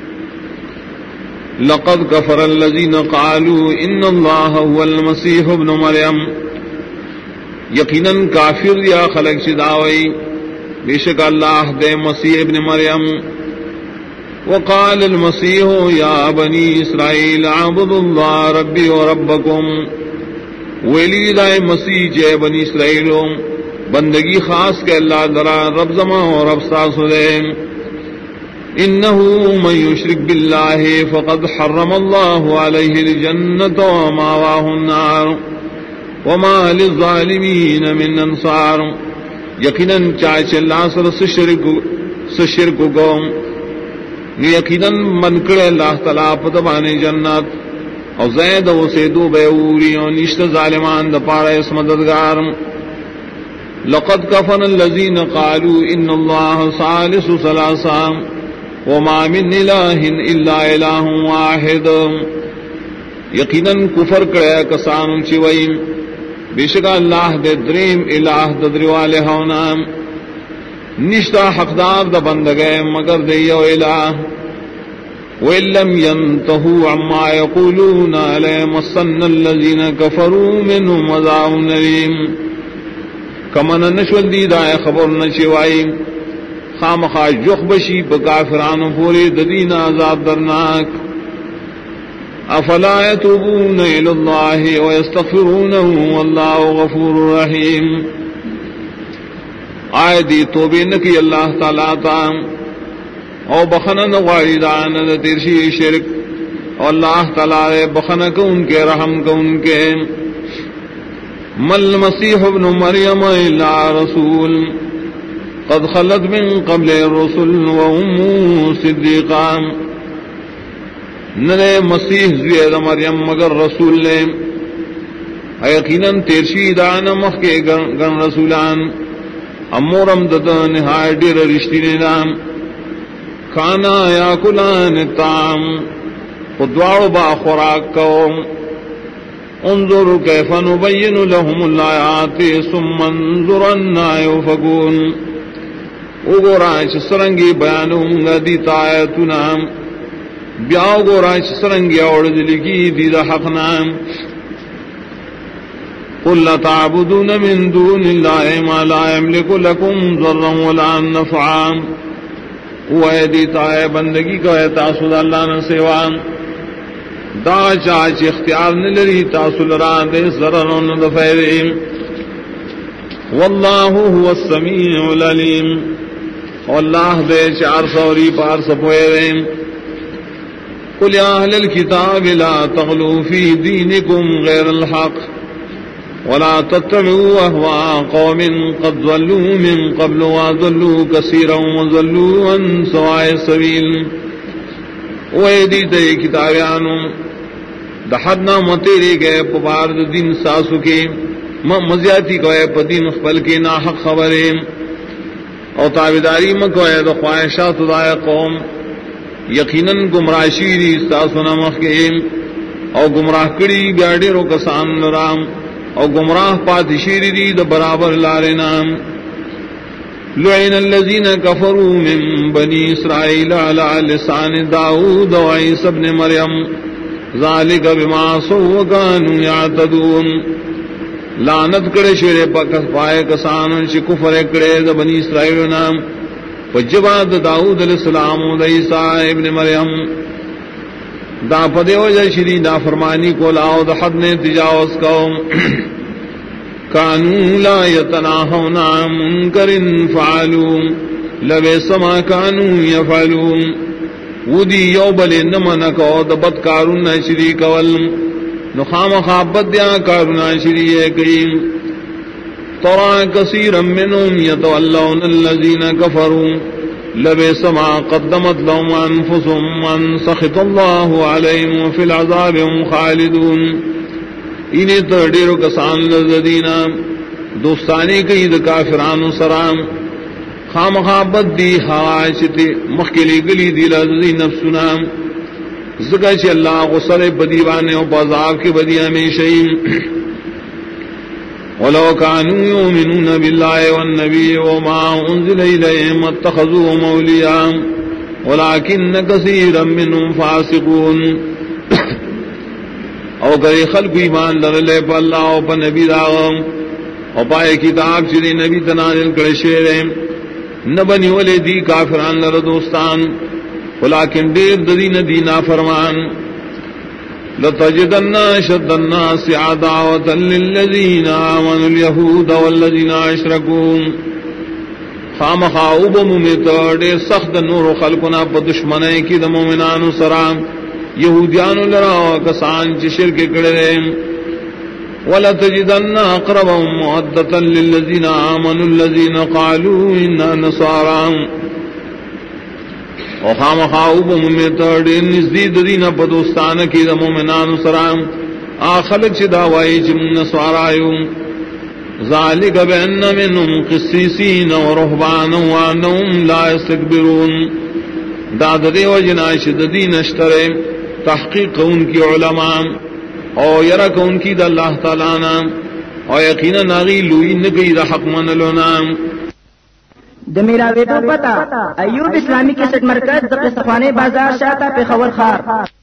Speaker 2: لقد کفر الذین قالوا ان اللہ هو المسیح ابن مریم یقیناً کافر یا خلق شداوی بے شک اللہ دے مسیح ابن مریم وقال المسیح یا بنی اسرائیل اعبدوا اللہ ربی و ربکم ویلی دائے مسیح جے بنی اسرائیل بندگی خاص کے اللہ درا رب زمان و رب ساس دے انہو من یشرک باللہ فقد حرم اللہ علیہ الجنت وماواہ النار وما للظالمین من انصار یقیناً چاچے اللہ سر سشرک کو یقیناً منکڑ اللہ تعالیٰ پتبانی جنت اور زید و سیدو بیوری اور نشت ظالمان دپارا اس مددگار لقد کفن الذین قالوا ان اللہ ثالث ثلاثا وما من الہ الا الہ واحد یقیناً کفر کرے کسان چوئیم بے شکا اللہ دے دریم الہ ددریوالے ہونا نشتا حقدار دا بندگے مگر دے یو الہ وَإِن لَّمْ يَنْتَهُوا عَمَّا يَقُولُونَ لَيَمَسَّنَّ الَّذِينَ كَفَرُوا مِنْهُمْ عَذَابٌ أَلِيمٌ کمن نشول دی دائے خبر نشوائی خامخواہ جخ بشی بکافران پوری ددین عذاب درناک افلا يتوبون الى الله ويستغفرونه والله غفور رحيم آئے دی توبے نکی اللہ تعالیٰ تا او بخنا نغواری دان ترشی شرک اور اللہ تعالیٰ بخنا کو ان کے رحم کو ان کے مل مسیح ابن مریم الا رسول قد خلت من قبل الرسل وام صدیقان ننے مسیح زوید مریم مگر رسول نے یقیناً تیرشی دان مخ کے گن رسولان امورم دد نہائے ڈیر رشتی نام کھانا یا کلان تام خدواڑ با خوراک کو انظر کیف نبین لهم الآیات ثم انظر انا یؤفکون اگورائش سرنگی بیانوں گا دیتا آیتنا بیاو گورائش سرنگی اوڑ دلگی دید حق نام قل لا تعبدون من دون الله ما لا يملك لكم ضرا ولا نفعا ویدی تائے بندگی کو ہے تاسو اللہ نہ سوا دا چاچ اختیار نہ لری تاسو لرا دے ضرر و نفع واللہ هو السمیع العلیم واللہ دے 400 پار سپوئے قل یا اہل الكتاب لا تغلوا في دینکم غیر الحق ولا تتبعوا اهواء قوم قد ضلوا من قبل وضلوا كثيرا وضلوا عن سواء السبيل ویدی تے کتابیانو دحدنا متیرے گئے پبار دین ساسو کے مزیاتی کو ہے پدین خپل کے ناحق خبریں اور تابداری مکو ہے تو خواہشات دائے قوم یقیناً گمراہ شیری ساسو نمخ کے اور گمراہ کڑی بیاڑی رو کسان رام اور گمراہ پات شیری دی دا برابر لارنا لعن الذین کفروا من بنی اسرائیل علی لسان داؤد و عیسی ابن مریم ذالک بما عصوا وکانوا یعتدون لعنت کرے شیرے پاکس پائے کسان چی کفر کرے دا بنی اسرائیل نام پجباد داؤد علیہ السلام و عیسی ابن مریم دا پدے وجہ شری دا فرمانی کو لاؤ دا حد نے تجاوز کو کانو لا یتناہون عن منکر فعلوا لبئس ما کانو یفعلون ودی یوبل نمنکو دا بدکارون شری کول نخام خوابت دیا کارون شری کریم ترى كثيرا منهم يتولون الذين كفروا لبئس ما قدمت لهم أنفسهم وأن سخط الله عليهم وفي العذاب هم خالدون انہیں تردیرو کسان لذدینا دوستانی کئی دا کافران سرام خام خوابت دی حواشتی مخکلی گلی دی لذدی نفسنا زکا چی اللہ غصر بدیوانے و بازاب کی بدی ہمیشہیم ولو كانوا يؤمنون بالله والنبي وما أنزل إليهم اتخذوهم أولياء ولكن كثيرا منهم فاسقون او کرے خلق ایمان لرلے پا اللہ او پا نبی داغم او پائے کتاب چلی نبی تنازل کرے شیرے نبنی والے دی کافران لر دوستان ولیکن دیر دین دینا فرمان لتجدن اشد الناس عداوة للذین آمنوا اليهود والذین اشرکوا خام خاوب ممیتر دیر سخت نور خلقنا پا دشمنے کی دا مومنان سرام یہودیان لرا کسان چی شرک کرے ولتجدن اقربهم مودة للذین آمنوا الذین قالوا انا نصارا او خام خاوب ممیتر دیر نزدید دینا پا دوستان کی دا مومنان سرام آخلق چی دعوائی چی من نصارایو ذالک بأن منهم قسیسین و رہبان و انہم لا استکبرون داد دے و جنائش دین اشترے تحقیق ان کی علماء اور یرک ان کی دا اللہ تعالیٰ نام اور یقینا ناغی لوئی نگئی دا حق من لونام
Speaker 3: دا میرا ویڈیو پتا ایوب اسلامی کیسٹ مرکز دقی صفانے بازار شاہتا پہ خور خار